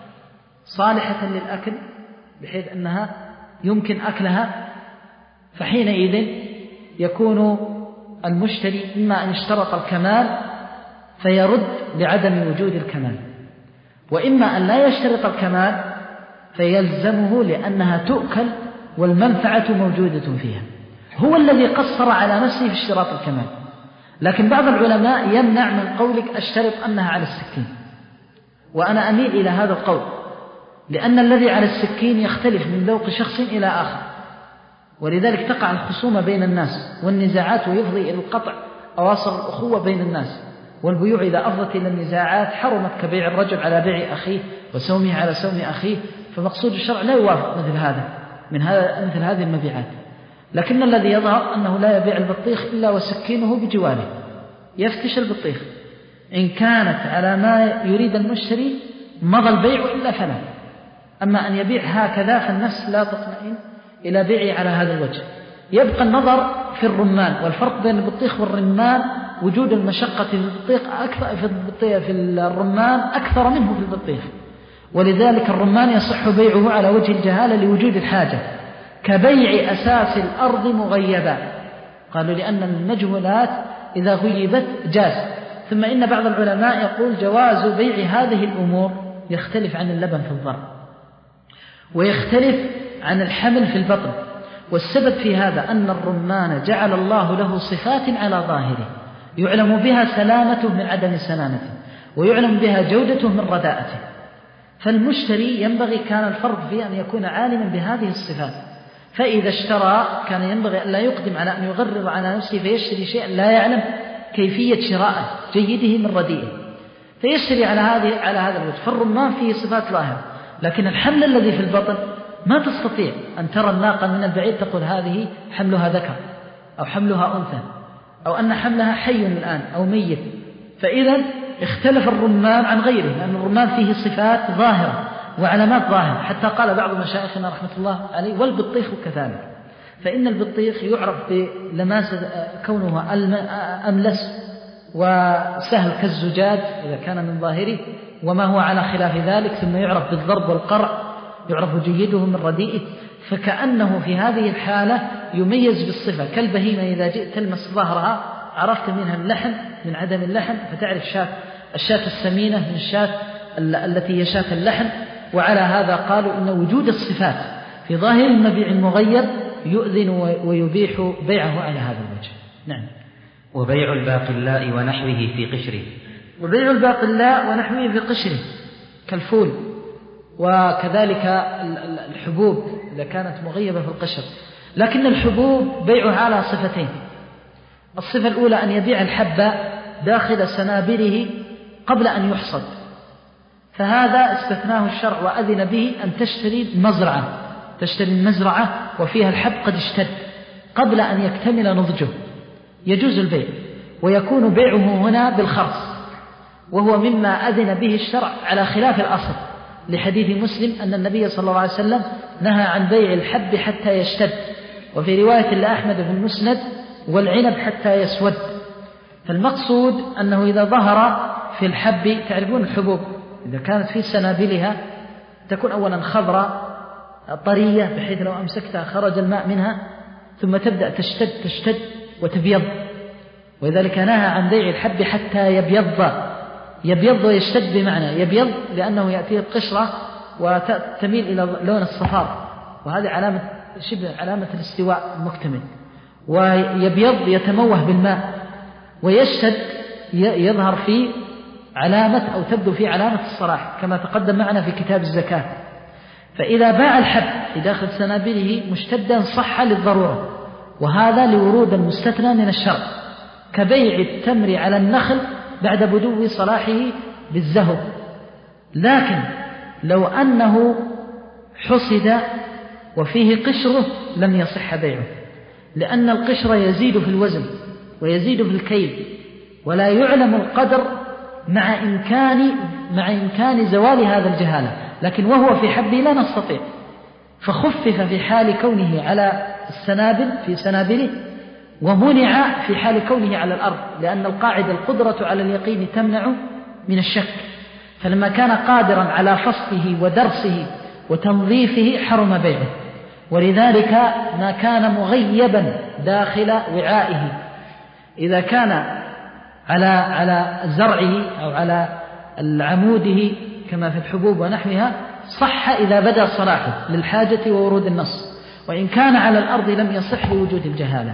صالحة للأكل بحيث أنها يمكن أكلها، فحينئذ يكون المشتري إما أن اشترط الكمال فيرد لعدم وجود الكمال، وإما أن لا يشترط الكمال فيلزمه لأنها تؤكل والمنفعة موجودة فيها. هو الذي قصر على نفسه في اشتراط الكمال، لكن بعض العلماء يمنع من قولك اشترط أنها على السكين، وأنا أميل إلى هذا القول، لأن الذي على السكين يختلف من ذوق شخص إلى آخر، ولذلك تقع الخصومة بين الناس والنزاعات، ويفضي إلى القطع أواصر الأخوة بين الناس، والبيوع إذا أفضت إلى النزاعات حرمت كبيع الرجل على بيع أخيه وسومه على سوم أخيه، فمقصود الشرع لا يوافق مثل هذا من هذا مثل هذه المبيعات. لكن الذي يظهر أنه لا يبيع البطيخ إلا وسكينه بجواره، يفتش البطيخ، إن كانت على ما يريد المشتري مضى البيع إلا فلا. أما أن يبيع هكذا فالنفس لا تطمئن إلى بيعه على هذا الوجه. يبقى النظر في الرمان، والفرق بين البطيخ والرمان وجود المشقة في البطيخ أكثر في البطيخ في الرمان أكثر منه في البطيخ، ولذلك الرمان يصح بيعه على وجه الجهالة لوجود الحاجة، كبيع أساس الأرض مغيبا. قالوا لأن المجهولات إذا غيبت جاز. ثم إن بعض العلماء يقول جواز بيع هذه الأمور يختلف عن اللبن في الضرع، ويختلف عن الحمل في البطن، والسبب في هذا أن الرمان جعل الله له صفات على ظاهره يعلم بها سلامته من عدم سلامته، ويعلم بها جودته من رداءته. فالمشتري ينبغي كان الفرق فيه أن يكون عالما بهذه الصفات، فإذا اشترى كان ينبغي أن لا يقدم على أن يغرر على نفسه فيشتري شيئا لا يعلم كيفية شرائه جيده من رديئه، فيشتري على هذه على هذا الوجه. فالرمان فيه صفات ظاهرة، لكن الحمل الذي في البطن ما تستطيع أن ترى الناقة من البعيد تقول هذه حملها ذكر أو حملها أنثى أو أن حملها حي الآن أو ميت. فإذا اختلف الرمان عن غيره، لأن الرمان فيه صفات ظاهرة وعلامات ظاهرة، حتى قال بعض مشايخنا رحمة الله عليه والبطيخ كذلك، فإن البطيخ يعرف بلماس كونه أملس وسهل كالزجاج إذا كان من ظاهره وما هو على خلاف ذلك، ثم يعرف بالضرب والقرع يعرف جيده من رديئه. فكأنه في هذه الحالة يميز بالصفة كالبهيمة، إذا جئت تلمس ظهرها عرفت منها اللحم من عدم اللحم، فتعرف شاة الشاة السمينة من الشاة التي هي شاة اللحم. وعلى هذا قالوا إن وجود الصفات في ظاهر المبيع المغير يؤذن ويبيح بيعه على هذا الوجه. نعم. وبيع الباقلاء ونحوه في قشره. وبيع الباقلاء ونحوه في قشره كالفول، وكذلك الحبوب إذا كانت مغيبة في القشر. لكن الحبوب بيعها على صفتين: الصفة الأولى أن يبيع الحب داخل سنابله قبل أن يحصد، فهذا استثناه الشرع وأذن به أن تشتري مزرعة تشتري المزرعة وفيها الحب قد اشتد قبل أن يكتمل نضجه، يجوز البيع، ويكون بيعه هنا بالخرص، وهو مما أذن به الشرع على خلاف الأصل، لحديث مسلم أن النبي صلى الله عليه وسلم نهى عن بيع الحب حتى يشتد، وفي رواية لأحمد في المسند والعنب حتى يسود. فالمقصود أنه إذا ظهر في الحب، تعرفون الحبوب إذا كانت في سنابلها تكون أولا خضراء طرية بحيث لو أمسكتها خرج الماء منها، ثم تبدأ تشتد تشتد وتبيض، ولذلك نهى عن بيع الحب حتى يبيض. يبيض ويشتد بمعنى يبيض لأنه يأتيه القشرة وتميل إلى لون الصفار، وهذه علامة شبه علامة الاستواء المكتمل. ويبيض يتموه بالماء، ويشتد يظهر فيه علامة أو تبدو فيه علامة الصلاح كما تقدم معنا في كتاب الزكاة. فإذا باع الحب في داخل سنابله مشتدا صح للضرورة، وهذا لورود المستثنى من الشرع، كبيع التمر على النخل بعد بدو صلاحه بالزهد. لكن لو أنه حصد وفيه قشره لم يصح بيعه، لأن القشر يزيد في الوزن ويزيد في الكيل، ولا يعلم القدر مع إمكان مع إمكان زوال هذا الجهالة، لكن وهو في حبه لا نستطيع، فخفف في حال كونه على السنابل في سنابله، ومنع في حال كونه على الأرض، لأن القاعدة القدرة على اليقين تمنع من الشك. فلما كان قادرا على فصله ودرسه وتنظيفه حرم بيعه. ولذلك ما كان مغيبا داخل وعائه إذا كان على على زرعه أو على عموده كما في الحبوب ونحوها صح إذا بدأ صلاحه للحاجة وورود النص، وإن كان على الأرض لم يصح لوجود الجهالة.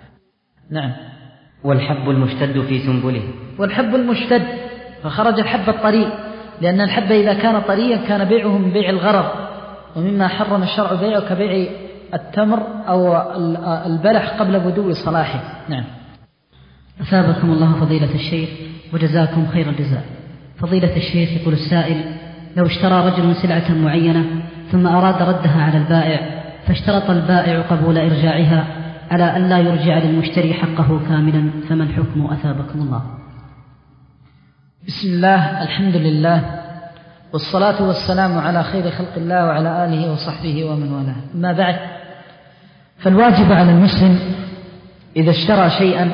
نعم. والحب المشتد في سنبله. والحب المشتد فخرج الحب الطري، لأن الحب إذا كان طريا كان بيعه من بيع الغرض، ومما حرم الشرع بيعه كبيع التمر أو البلح قبل بدو صلاحه. نعم. أثابكم الله فضيلة الشيخ وجزاكم خير الجزاء. فضيلة الشيخ يقول السائل: لو اشترى رجل سلعة معينة ثم أراد ردها على البائع، فاشترط البائع قبول إرجاعها على أن لا يرجع للمشتري حقه كاملا، فما الحكم أثابكم الله؟ بسم الله، الحمد لله، والصلاة والسلام على خير خلق الله وعلى آله وصحبه ومن والاه. ما بعد، فالواجب على المسلم إذا اشترى شيئا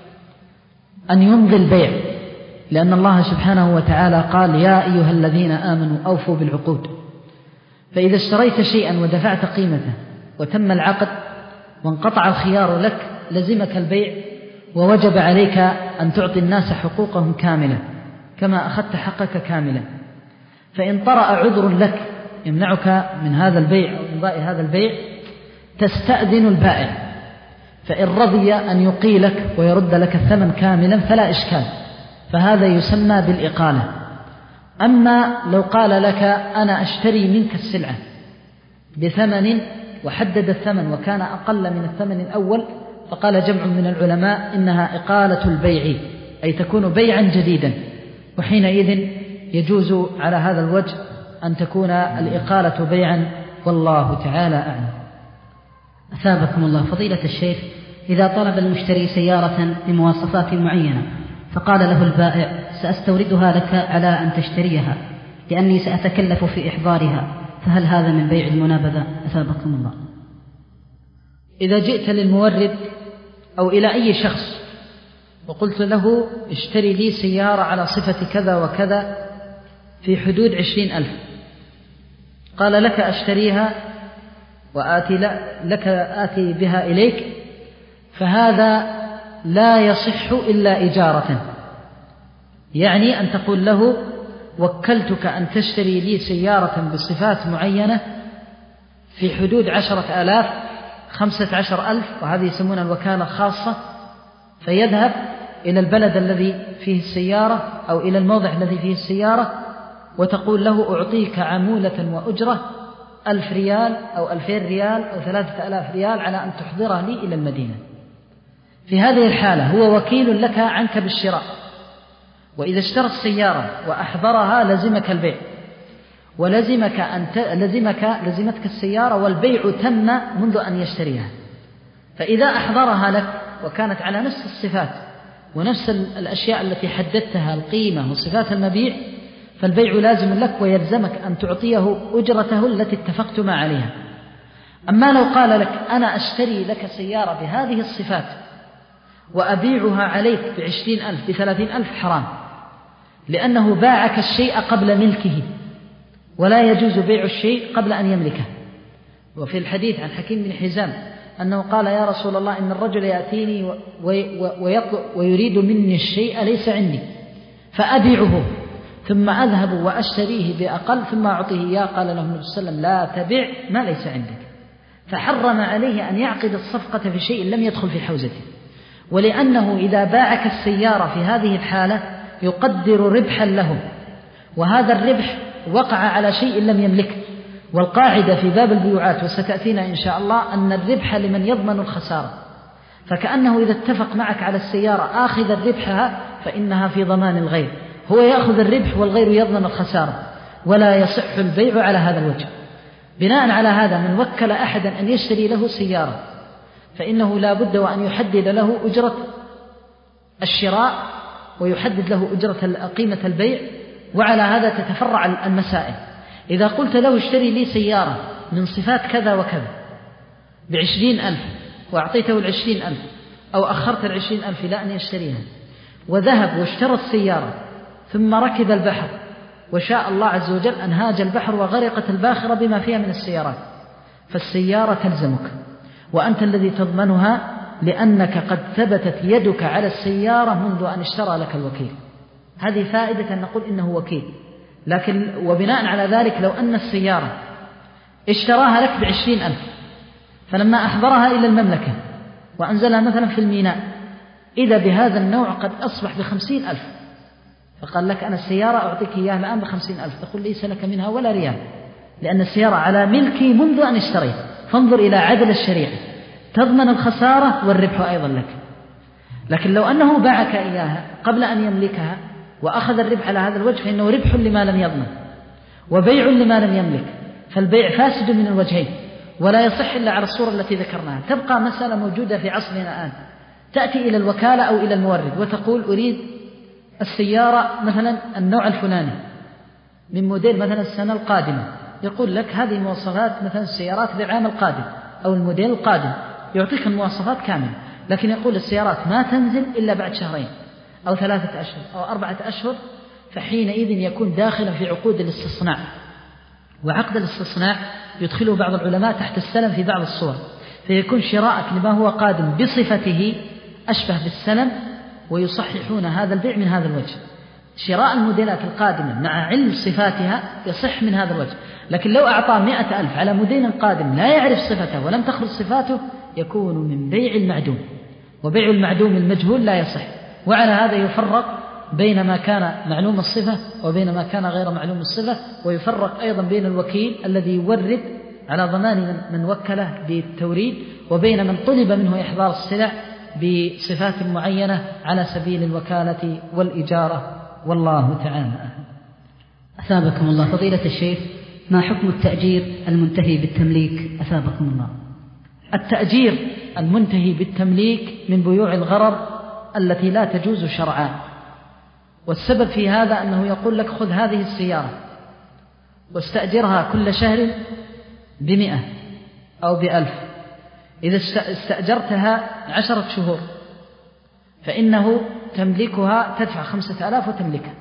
أن يمضي البيع، لأن الله سبحانه وتعالى قال: يا أيها الذين آمنوا أوفوا بالعقود. فإذا اشتريت شيئا ودفعت قيمته وتم العقد وانقطع الخيار لك لزمك البيع، ووجب عليك أن تعطي الناس حقوقهم كاملة كما أخذت حقك كاملا. فإن طرأ عذر لك يمنعك من هذا البيع أو إمضاء هذا البيع تستأذن البائع، فإن رضي أن يقيلك ويرد لك الثمن كاملا فلا إشكال، فهذا يسمى بالإقالة. أما لو قال لك أنا أشتري منك السلعة بثمن وحدد الثمن وكان أقل من الثمن الأول، فقال جمع من العلماء إنها إقالة البيع، أي تكون بيعا جديدا، وحينئذ يجوز على هذا الوجه أن تكون الإقالة بيعا، والله تعالى أعلم. أثابكم الله فضيلة الشيخ، إذا طلب المشتري سيارة بمواصفات معينة فقال له البائع سأستوردها لك على أن تشتريها لأني سأتكلف في إحضارها، فهل هذا من بيع المنابذة؟ أثابكم الله. إذا جئت للمورد أو إلى أي شخص وقلت له اشتري لي سيارة على صفة كذا وكذا في حدود عشرين ألف، قال لك أشتريها وآتي لك آتي بها إليك، فهذا لا يصح إلا إجارة، يعني أن تقول له وكلتك أن تشتري لي سيارة بصفات معينة في حدود عشرة آلاف خمسة عشر ألف، وهذه يسمونها الوكالة الخاصة، فيذهب إلى البلد الذي فيه السيارة أو إلى الموضع الذي فيه السيارة وتقول له أعطيك عمولة وأجرة ألف ريال أو ألفين ريال أو ثلاثة آلاف ريال على أن تحضرها لي إلى المدينة. في هذه الحالة هو وكيل لك عنك بالشراء، وإذا اشترى السيارة وأحضرها لزمك البيع، ولزمك أن ت... لزمك لزمتك السيارة والبيع تم منذ أن يشتريها. فإذا أحضرها لك وكانت على نفس الصفات ونفس الأشياء التي حددتها القيمة وصفات المبيع، فالبيع لازم لك ويلزمك أن تعطيه أجرته التي اتفقتما عليها. أما لو قال لك أنا أشتري لك سيارة بهذه الصفات وأبيعها عليك بعشرين ألف بثلاثين ألف، حرام، لأنه باعك الشيء قبل ملكه، ولا يجوز بيع الشيء قبل أن يملكه. وفي الحديث عن حكيم بن حزام أنه قال يا رسول الله إن الرجل يأتيني ويطلب ويريد مني الشيء ليس عندي فأبيعه ثم أذهب وأشتريه بأقل ثم أعطيه إياه، قال له النبي صلى الله عليه وسلم لا تبع ما ليس عندك، فحرم عليه أن يعقد الصفقة في شيء لم يدخل في حوزته. ولأنه إذا باعك السيارة في هذه الحالة يقدر ربحا له، وهذا الربح وقع على شيء لم يملكه، والقاعدة في باب البيوعات وستأتينا إن شاء الله أن الربح لمن يضمن الخسارة، فكأنه إذا اتفق معك على السيارة آخذ ربحها فإنها في ضمان الغير، هو يأخذ الربح والغير يضمن الخسارة، ولا يصح البيع على هذا الوجه. بناء على هذا من وكل أحدا أن يشتري له سيارة فإنه لا بد وأن يحدد له أجرة الشراء ويحدد له أجرة قيمة البيع، وعلى هذا تتفرع المسائل. إذا قلت له اشتري لي سيارة من صفات كذا وكذا بعشرين ألف وأعطيته العشرين ألف أو أخرت العشرين ألف إلى أن يشتريها، وذهب واشترى السيارة ثم ركب البحر وشاء الله عز وجل أن هاج البحر وغرقت الباخرة بما فيها من السيارات، فالسيارة تلزمك وأنت الذي تضمنها، لأنك قد ثبتت يدك على السيارة منذ أن اشترى لك الوكيل. هذه فائدة أن نقول إنه وكيل. لكن وبناء على ذلك لو أن السيارة اشتراها لك بعشرين ألف فلما أحضرها إلى المملكة وأنزلها مثلا في الميناء إذا بهذا النوع قد أصبح بخمسين ألف، فقال لك أنا السيارة أعطيك إياها الآن بخمسين ألف، تقول ليس لك منها ولا ريال، لأن السيارة على ملكي منذ أن اشتريت. فانظر إلى عدل الشريعة، تضمن الخسارة والربح أيضا لك. لكن لو أنه باعك إياها قبل أن يملكها وأخذ الربح على هذا الوجه فإنه ربح لما لم يضمن وبيع لما لم يملك، فالبيع فاسد من الوجهين ولا يصح إلا على الصورة التي ذكرناها. تبقى مسألة موجودة في عصرنا الآن، تأتي إلى الوكالة أو إلى المورد وتقول أريد السيارة مثلا النوع الفلاني من موديل مثلا السنة القادمة، يقول لك هذه مواصفات مثلا السيارات للعام القادم أو الموديل القادم، يعطيك المواصفات كاملة، لكن يقول السيارات ما تنزل إلا بعد شهرين أو ثلاثة أشهر أو أربعة أشهر، فحينئذ يكون داخلا في عقود الاستصناع. وعقد الاستصناع يدخله بعض العلماء تحت السلم في بعض الصور، فيكون شراءك لما هو قادم بصفته أشبه بالسلم، ويصححون هذا البيع من هذا الوجه. شراء الموديلات القادمة مع علم صفاتها يصح من هذا الوجه. لكن لو أعطاه مئة ألف على مدين قادم لا يعرف صفته ولم تخرج صفاته يكون من بيع المعدوم، وبيع المعدوم المجهول لا يصح. وعلى هذا يفرق بين ما كان معلوم الصفة وبين ما كان غير معلوم الصفة، ويفرق أيضا بين الوكيل الذي يورد على ضمان من وكله بالتوريد وبين من طلب منه إحضار السلع بصفات معينة على سبيل الوكالة والإجارة، والله تعالى. أثابكم الله فضيلة الشيخ، ما حكم التأجير المنتهي بالتمليك؟ أثابكم الله. التأجير المنتهي بالتمليك من بيوع الغرر التي لا تجوز شرعا، والسبب في هذا أنه يقول لك خذ هذه السيارة واستأجرها كل شهر بمئة أو بألف، إذا استأجرتها عشرة شهور فإنه تملكها تدفع خمسة آلاف وتملكها.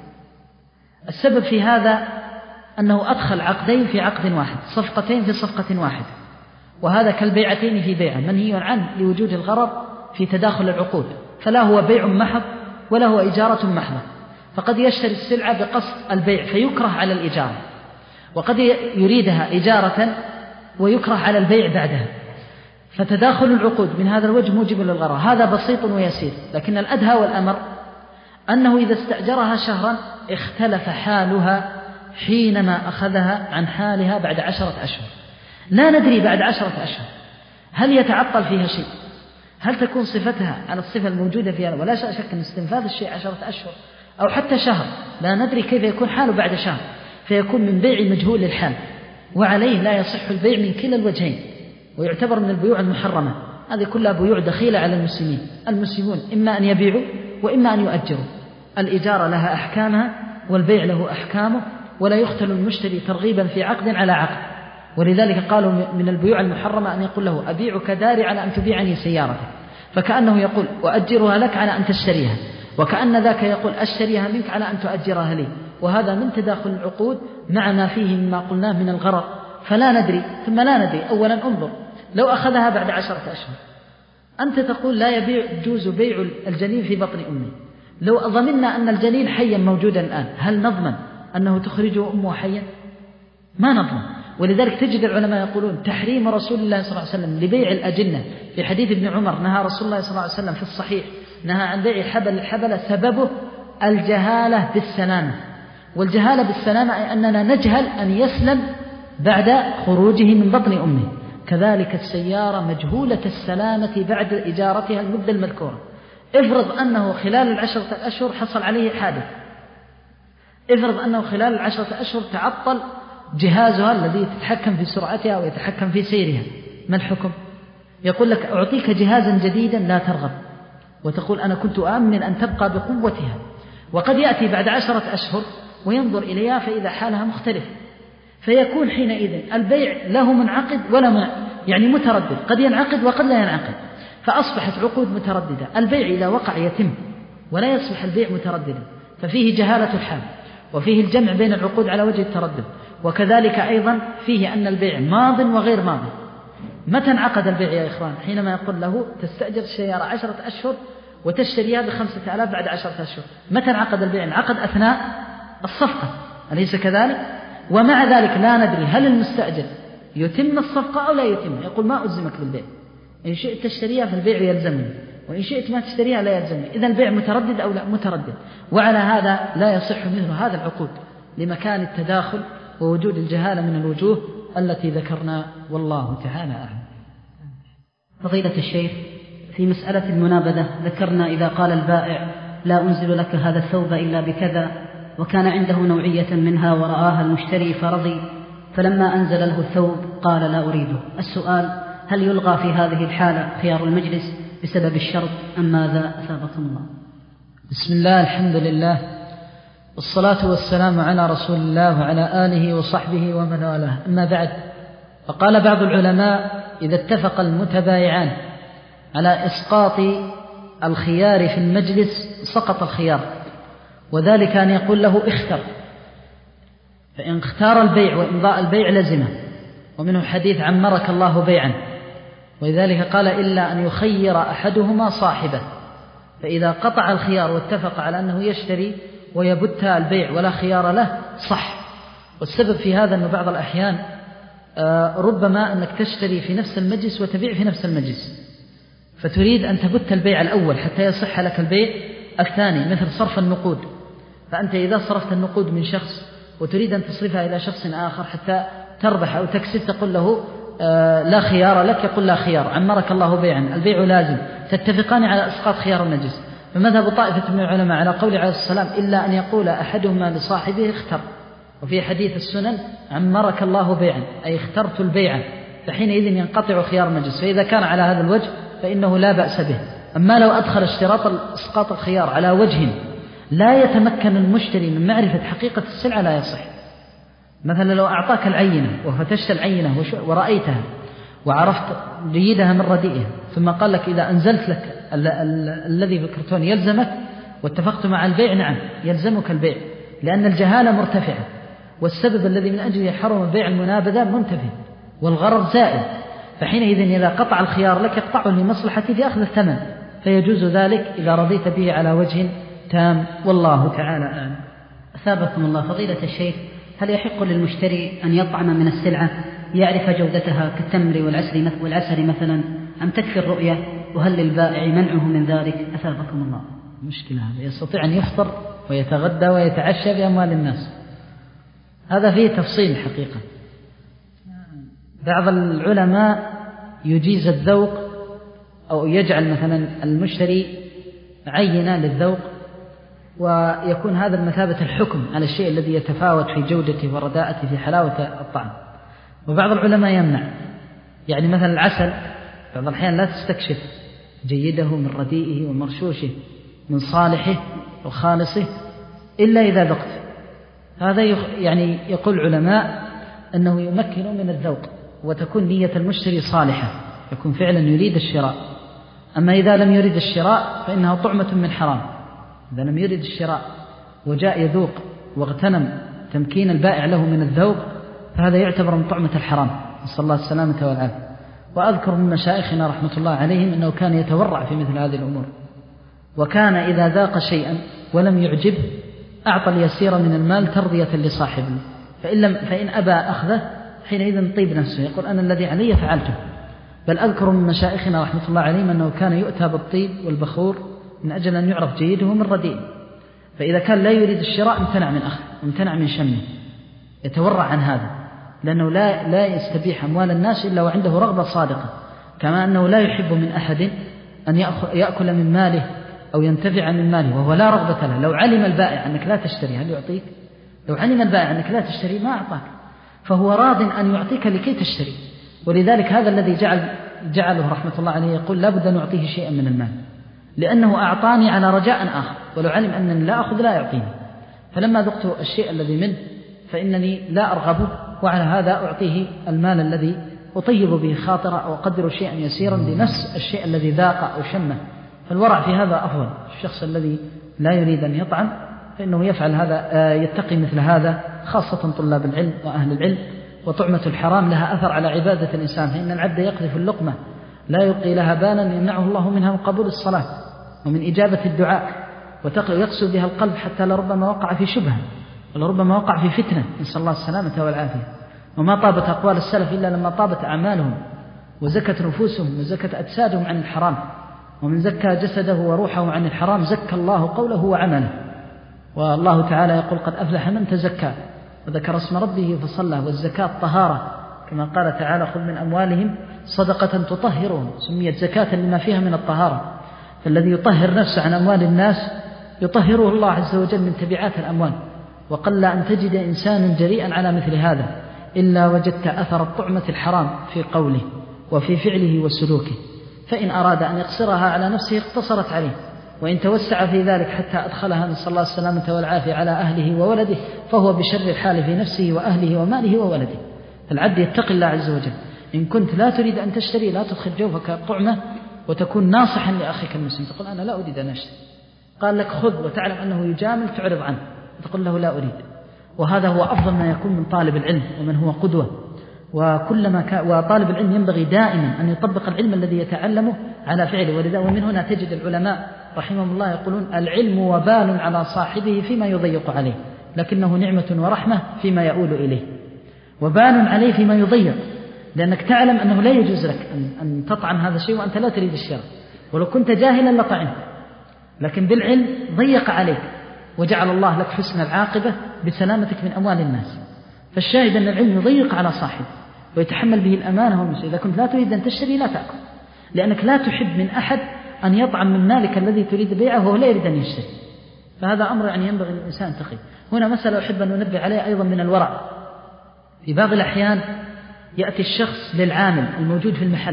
السبب في هذا أنه أدخل عقدين في عقد واحد، صفقتين في صفقة واحدة، وهذا كالبيعتين في بيعة منهي عنه لوجود الغرر في تداخل العقود، فلا هو بيع محض ولا هو إجارة محضة. فقد يشتري السلعة بقصد البيع فيكره على الإجارة، وقد يريدها إجارة ويكره على البيع بعدها، فتداخل العقود من هذا الوجه موجب للغرر. هذا بسيط ويسير، لكن الأدهى والأمر أنه إذا استأجرها شهرا اختلف حالها حينما أخذها عن حالها بعد عشرة أشهر. لا ندري بعد عشرة أشهر هل يتعطل فيها شيء، هل تكون صفتها على الصفة الموجودة فيها، ولا شك أن استنفاذ الشيء عشرة أشهر أو حتى شهر، لا ندري كيف يكون حاله بعد شهر، فيكون من بيع مجهول للحال، وعليه لا يصح البيع من كلا الوجهين، ويعتبر من البيوع المحرمة. هذه كلها بيوع دخيلة على المسلمين. المسلمون إما أن يبيعوا وإما أن يؤجروا، الإجارة لها أحكامها والبيع له أحكامه، ولا يختل المشتري ترغيبا في عقد على عقد. ولذلك قالوا من البيوع المحرمة أن يقول له أبيعك داري على أن تبيعني سيارتك، فكأنه يقول وأجرها لك على أن تشتريها، وكأن ذاك يقول أشتريها منك على أن تؤجرها لي، وهذا من تداخل العقود مع ما فيه مما قلناه من الغرر. فلا ندري، ثم لا ندري. أولا انظر، لو أخذها بعد عشرة أشهر أنت تقول لا يبيع جوز بيع الجنين في بطن أمه، لو ضمننا أن الجنين حيا موجودا الآن هل نضمن أنه تخرجه أمه حيا؟ ما نضمن. ولذلك تجد العلماء يقولون تحريم رسول الله صلى الله عليه وسلم لبيع الأجنة في حديث ابن عمر، نهى رسول الله صلى الله عليه وسلم في الصحيح نهى عن بيع حبل الحبل سببه الجهالة بالسلامة، والجهالة بالسلامة أي أننا نجهل أن يسلم بعد خروجه من بطن أمه. كذلك السيارة مجهولة السلامة بعد إجارتها المدة المذكورة. افرض أنه خلال العشرة الأشهر حصل عليه حادث، افرض أنه خلال العشرة أشهر تعطل جهازها الذي يتحكم في سرعتها ويتحكم في سيرها، ما الحكم؟ يقول لك أعطيك جهازا جديدا لا ترغب، وتقول أنا كنت آمن أن تبقى بقوتها، وقد يأتي بعد عشرة أشهر وينظر إليها فإذا حالها مختلف، فيكون حينئذ البيع له منعقد ولا منع يعني متردد، قد ينعقد وقد لا ينعقد، فأصبحت عقود مترددة. البيع إذا وقع يتم ولا يصبح البيع مترددا، ففيه جهالة الحال، وفيه الجمع بين العقود على وجه التردد، وكذلك أيضا فيه أن البيع ماض وغير ماض. متى انعقد البيع يا إخوان؟ حينما يقول له تستأجر السيارة عشرة أشهر وتشتريها بخمسة آلاف بعد عشرة أشهر. متى انعقد البيع؟ انعقد أثناء الصفقة، أليس كذلك؟ ومع ذلك لا ندري هل المستأجر يتم الصفقة أو لا يتم. يقول ما ألزمك بالبيع، إن شئت تشتريها فالبيع يلزمني، وإن شئت ما تشتريها لا يلزمني. إذا البيع متردد أو لا؟ متردد. وعلى هذا لا يصح مثل هذا العقود لمكان التداخل ووجود الجهالة من الوجوه التي ذكرنا، والله تعالى أعلم. فضيلة الشيخ، في مسألة المنابذة ذكرنا إذا قال البائع لا أنزل لك هذا الثوب إلا بكذا، وكان عنده نوعية منها ورآها المشتري فرضي، فلما أنزل له الثوب قال لا أريده. السؤال: هل يلغى في هذه الحالة خيار المجلس بسبب الشرط أم ماذا؟ أثابكم الله. بسم الله، الحمد لله، والصلاة والسلام على رسول الله وعلى آله وصحبه ومن والاه. أما بعد، فقال بعض العلماء إذا اتفق المتبايعان على إسقاط الخيار في المجلس سقط الخيار، وذلك أن يقول له اختر، فإن اختار البيع وإمضاء البيع لزمه، ومنه حديث عمرك الله بيعا، ولذلك قال إلا أن يخير أحدهما صاحبه، فإذا قطع الخيار واتفق على أنه يشتري ويبت البيع ولا خيار له صح. والسبب في هذا أنه بعض الأحيان ربما أنك تشتري في نفس المجلس وتبيع في نفس المجلس، فتريد أن تبت البيع الأول حتى يصح لك البيع الثاني، مثل صرف النقود. فأنت إذا صرفت النقود من شخص وتريد أن تصرفها إلى شخص آخر حتى تربح أو تكسب، تقول له لا خيار لك، يقول لا خيار، عمرك الله بيعا، البيع لازم، تتفقان على إسقاط خيار المجلس. فمذهب طائفة من العلماء على قول عليه السلام إلا أن يقول أحدهما لصاحبه اختر، وفي حديث السنن عمرك الله بيعا، أي اخترت البيع، فحينئذ ينقطع خيار المجلس. فإذا كان على هذا الوجه فإنه لا بأس به. أما لو أدخل اشتراط إسقاط الخيار على وجه لا يتمكن المشتري من معرفة حقيقة السلعة لا يصح. مثلا لو أعطاك العينة وفتشت العينة ورأيتها وعرفت جيدها من رديئها، ثم قال لك إذا أنزلت لك ال ال الذي في الكرتون يلزمك، واتفقت مع البيع، نعم يلزمك البيع، لأن الجهالة مرتفعة، والسبب الذي من أجله حرم بيع المنابذة منتفع، والغرض زائد. فحينئذ إذا قطع الخيار لك يقطعه لمصلحتي في أخذ الثمن، فيجوز ذلك إذا رضيت به على وجه تام، والله تعالى أعلم. أثابكم الله فضيلة الشيخ، هل يحق للمشتري أن يطعم من السلعة يعرف جودتها كالتمر والعسل والعسل مثلا، أم تكفي الرؤية؟ وهل للبائع منعه من ذلك؟ أثابكم الله. مشكلة هذا، يستطيع أن يفطر ويتغدى ويتعشى بأموال الناس، هذا فيه تفصيل حقيقة. بعض العلماء يجيز الذوق أو يجعل مثلا المشتري عينة للذوق، ويكون هذا بمثابة الحكم على الشيء الذي يتفاوت في جودته ورداءته في حلاوة الطعم. وبعض العلماء يمنع، يعني مثلا العسل بعض الأحيان لا تستكشف جيده من رديئه ومرشوشه من صالحه وخالصه إلا إذا ذقت. هذا يعني يقول العلماء أنه يمكن من الذوق، وتكون نية المشتري صالحة، يكون فعلا يريد الشراء. أما إذا لم يريد الشراء فإنها طعمة من حرام. إذا لم يريد الشراء وجاء يذوق واغتنم تمكين البائع له من الذوق، فهذا يعتبر من طعمة الحرام، نسأل الله السلامة والعافية. وأذكر من مشايخنا رحمة الله عليهم أنه كان يتورع في مثل هذه الأمور، وكان إذا ذاق شيئا ولم يعجبه أعطى اليسير من المال ترضية لصاحبه، فإن, لم فإن أبى أخذه حينئذ طيب نفسه، يقول أنا الذي علي فعلته. بل أذكر من مشايخنا رحمة الله عليهم أنه كان يؤتى بالطيب والبخور من أجل أن يعرف جيده من رديء، فإذا كان لا يريد الشراء امتنع من أخذ امتنع من شمه، يتورع عن هذا، لأنه لا, لا يستبيح أموال الناس إلا وعنده رغبة صادقة. كما أنه لا يحب من أحد أن يأكل من ماله أو ينتفع من ماله وهو لا رغبة له. لو علم البائع أنك لا تشتري هل يعطيك؟ لو علم البائع أنك لا تشتري ما أعطاك، فهو راض أن يعطيك لكي تشتري. ولذلك هذا الذي جعل جعله رحمة الله عليه يقول لا بد أن أعطيه شيئا من المال، لأنه أعطاني على رجاء آخر، ولو علم أنني لا أخذ لا يعطيني. فلما ذقت الشيء الذي منه فإنني لا أرغبه، وعلى هذا أعطيه المال الذي أطيب به خاطرة أو أقدر شيئا يسيرا لنفس الشيء الذي ذاق أو شمه. فالورع في هذا أفضل. الشخص الذي لا يريد أن يطعم فإنه يفعل هذا، يتقي مثل هذا، خاصة طلاب العلم وأهل العلم. وطعمة الحرام لها أثر على عبادة الإنسان، فإن العبد يقذف اللقمة لا يلقي لها بالا يمنعه الله منها من قبول الصلاة ومن إجابة الدعاء، ويقسو بها القلب حتى لربما وقع في شبهة ولربما وقع في فتنة، نسأل الله السلامة والعافية. وما طابت أقوال السلف إلا لما طابت أعمالهم وزكت نفوسهم وزكت أجسادهم عن الحرام. ومن زكى جسده وروحه عن الحرام زكى الله قوله وعمله. والله تعالى يقول قد أفلح من تزكى وذكر اسم ربه فصلى، والزكاة طهارة كما قال تعالى خذ من أموالهم صدقة تطهرهم، سميت زكاة لما فيها من الطهارة. فالذي يطهر نفسه عن أموال الناس يطهره الله عز وجل من تبعات الأموال. وقل أن تجد إنسانا جريئا على مثل هذا إلا وجدت أثر الطعمة الحرام في قوله وفي فعله وسلوكه. فإن أراد أن يقصرها على نفسه اقتصرت عليه، وإن توسع في ذلك حتى أدخلها نسأل الله السلامة والعافية على أهله وولده فهو بشر الحال في نفسه وأهله وماله وولده. فالعبد يتقي الله عز وجل. إن كنت لا تريد أن تشتري لا تدخل جوفك طعمة وتكون ناصحا لأخيك المسلم، تقول أنا لا أريد أن أشتري، قال لك خذ وتعلم أنه يجامل تعرض عنه تقول له لا أريد. وهذا هو أفضل ما يكون من طالب العلم ومن هو قدوة. وكلما كان وطالب العلم ينبغي دائما أن يطبق العلم الذي يتعلمه على فعله. ولذا ومن هنا تجد العلماء رحمهم الله يقولون العلم وبال على صاحبه فيما يضيق عليه، لكنه نعمة ورحمة فيما يؤول إليه، وبان عليه فيما يضيق، لأنك تعلم أنه لا يجوز لك أن تطعم هذا الشيء وأنت لا تريد الشراء، ولو كنت جاهلا لطعمت، لكن بالعلم ضيق عليك وجعل الله لك حسن العاقبة بسلامتك من أموال الناس. فالشاهد أن العلم يضيق على صاحبه ويتحمل به الأمانة والمسؤولية. إذا كنت لا تريد أن تشتري لا تأكل، لأنك لا تحب من أحد أن يطعم من مالك الذي تريد بيعه وهو لا يريد أن يشتري. فهذا أمر يعني ينبغي للإنسان تقي. هنا مسألة أحب أن ننبه عليها أيضا من الورع. في بعض الأحيان يأتي الشخص للعامل الموجود في المحل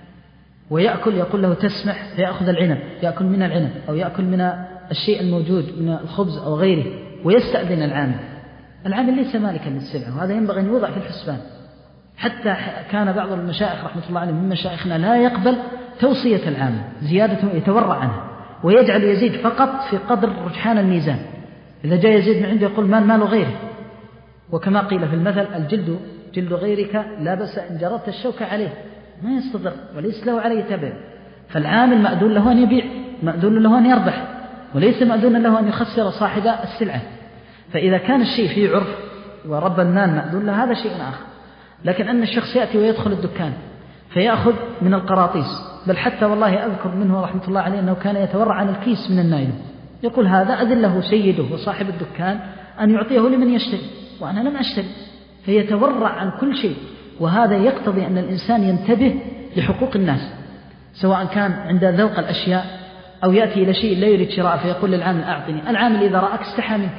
ويأكل، يقول له تسمح فيأخذ العنب، يأكل من العنب أو يأكل من الشيء الموجود من الخبز أو غيره، ويستأذن العامل. العامل ليس مالكا للسلعة، وهذا ينبغي أن يوضع في الحسبان. حتى كان بعض المشايخ رحمة الله عليهم من مشايخنا لا يقبل توصية العامل، زيادته يتورع عنها ويجعل يزيد فقط في قدر رجحان الميزان. إذا جاء يزيد من عنده يقول مال مال غيره، وكما قيل في المثل الجلد جلد غيرك لا بأس إن جرت الشوكة عليه، ما يستضر وليس له عليه تبع. فالعامل مأذون له أن يبيع، مأذون له أن يربح، وليس مأذون له أن يخسر صاحب السلعة. فإذا كان الشيء فيه عرف ورب المال مأذون له هذا شيء آخر. لكن أن الشخص يأتي ويدخل الدكان فيأخذ من القراطيس، بل حتى والله أذكر منه رحمة الله عليه أنه كان يتورع عن الكيس من النايلون، يقول هذا أذن له سيده وصاحب الدكان أن يعطيه لمن يشتري وأنا لم أشتري، فيتورع عن كل شيء. وهذا يقتضي أن الإنسان ينتبه لحقوق الناس، سواء كان عند ذوق الأشياء أو يأتي إلى شيء لا يريد شراء فيقول للعامل أعطني. العامل إذا رآك استحى منك،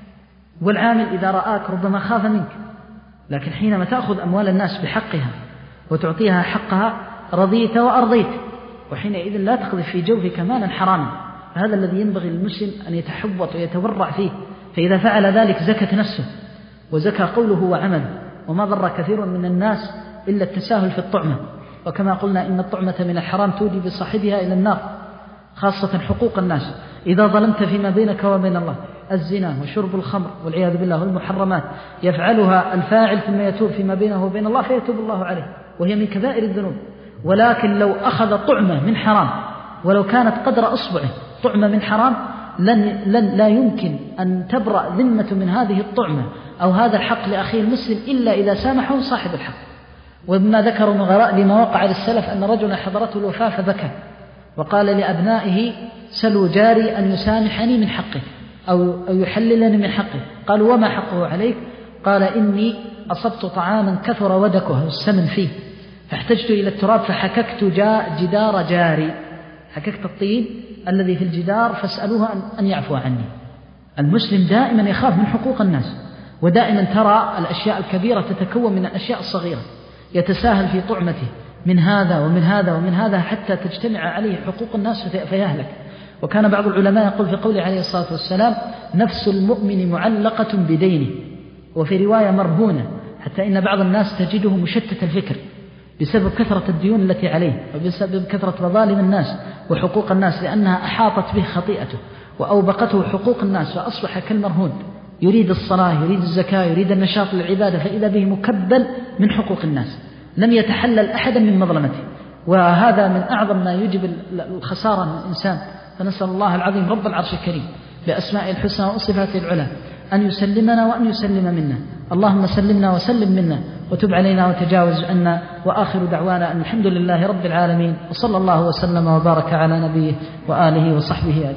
والعامل إذا رآك ربما خاف منك. لكن حينما تأخذ أموال الناس بحقها وتعطيها حقها رضيت وأرضيت، وحينئذ لا تقذف في جوفك مالا حراما. فهذا الذي ينبغي للمسلم أن يتحوط ويتورع فيه، فإذا فعل ذلك زكت نفسه وزكى قوله وعمله. وما ضر كثير من الناس إلا التساهل في الطعمة، وكما قلنا إن الطعمة من الحرام تودي بصاحبها إلى النار، خاصة حقوق الناس. إذا ظلمت فيما بينك وبين الله، الزنا وشرب الخمر والعياذ بالله والمحرمات يفعلها الفاعل ثم يتوب فيما بينه وبين الله فيتوب الله عليه، وهي من كبائر الذنوب. ولكن لو أخذ طعمة من حرام ولو كانت قدر أصبعه طعمة من حرام لن لن لا يمكن أن تبرأ ذمة من هذه الطعمة أو هذا الحق لأخيه المسلم إلا إذا سامحه صاحب الحق. ومما ذكروا نغراء لما وقع للسلف أن رجلا حضرته الوفاة فبكى وقال لأبنائه سلوا جاري أن يسامحني من حقه أو يحللني من حقه. قالوا وما حقه عليك؟ قال إني أصبت طعاما كثر ودكه السمن فيه فاحتجت إلى التراب فحككت جدار جاري، حككت الطين الذي في الجدار فاسألوها أن يعفو عني. المسلم دائما يخاف من حقوق الناس، ودائما ترى الأشياء الكبيرة تتكون من الأشياء الصغيرة، يتساهل في طعمته من هذا ومن هذا ومن هذا حتى تجتمع عليه حقوق الناس فيهلك. وكان بعض العلماء يقول في قوله عليه الصلاة والسلام نفس المؤمن معلقة بدينه، وفي رواية مرهونة، حتى إن بعض الناس تجده مشتت الفكر بسبب كثرة الديون التي عليه وبسبب كثرة مظالم الناس وحقوق الناس، لأنها أحاطت به خطيئته وأوبقته حقوق الناس فأصبح كالمرهون، يريد الصلاة يريد الزكاة يريد النشاط للعبادة فإذا به مكبل من حقوق الناس، لم يتحلل أحدا من مظلمته. وهذا من أعظم ما يجب الخسارة من الإنسان. فنسأل الله العظيم رب العرش الكريم بأسماء الحسنى وصفاته العلى أن يسلمنا وأن يسلم منا. اللهم سلمنا وسلم منا وتب علينا وتجاوز عنا. وآخر دعوانا أن الحمد لله رب العالمين، وصلى الله وسلم وبارك على نبيه وآله وصحبه أجمعين.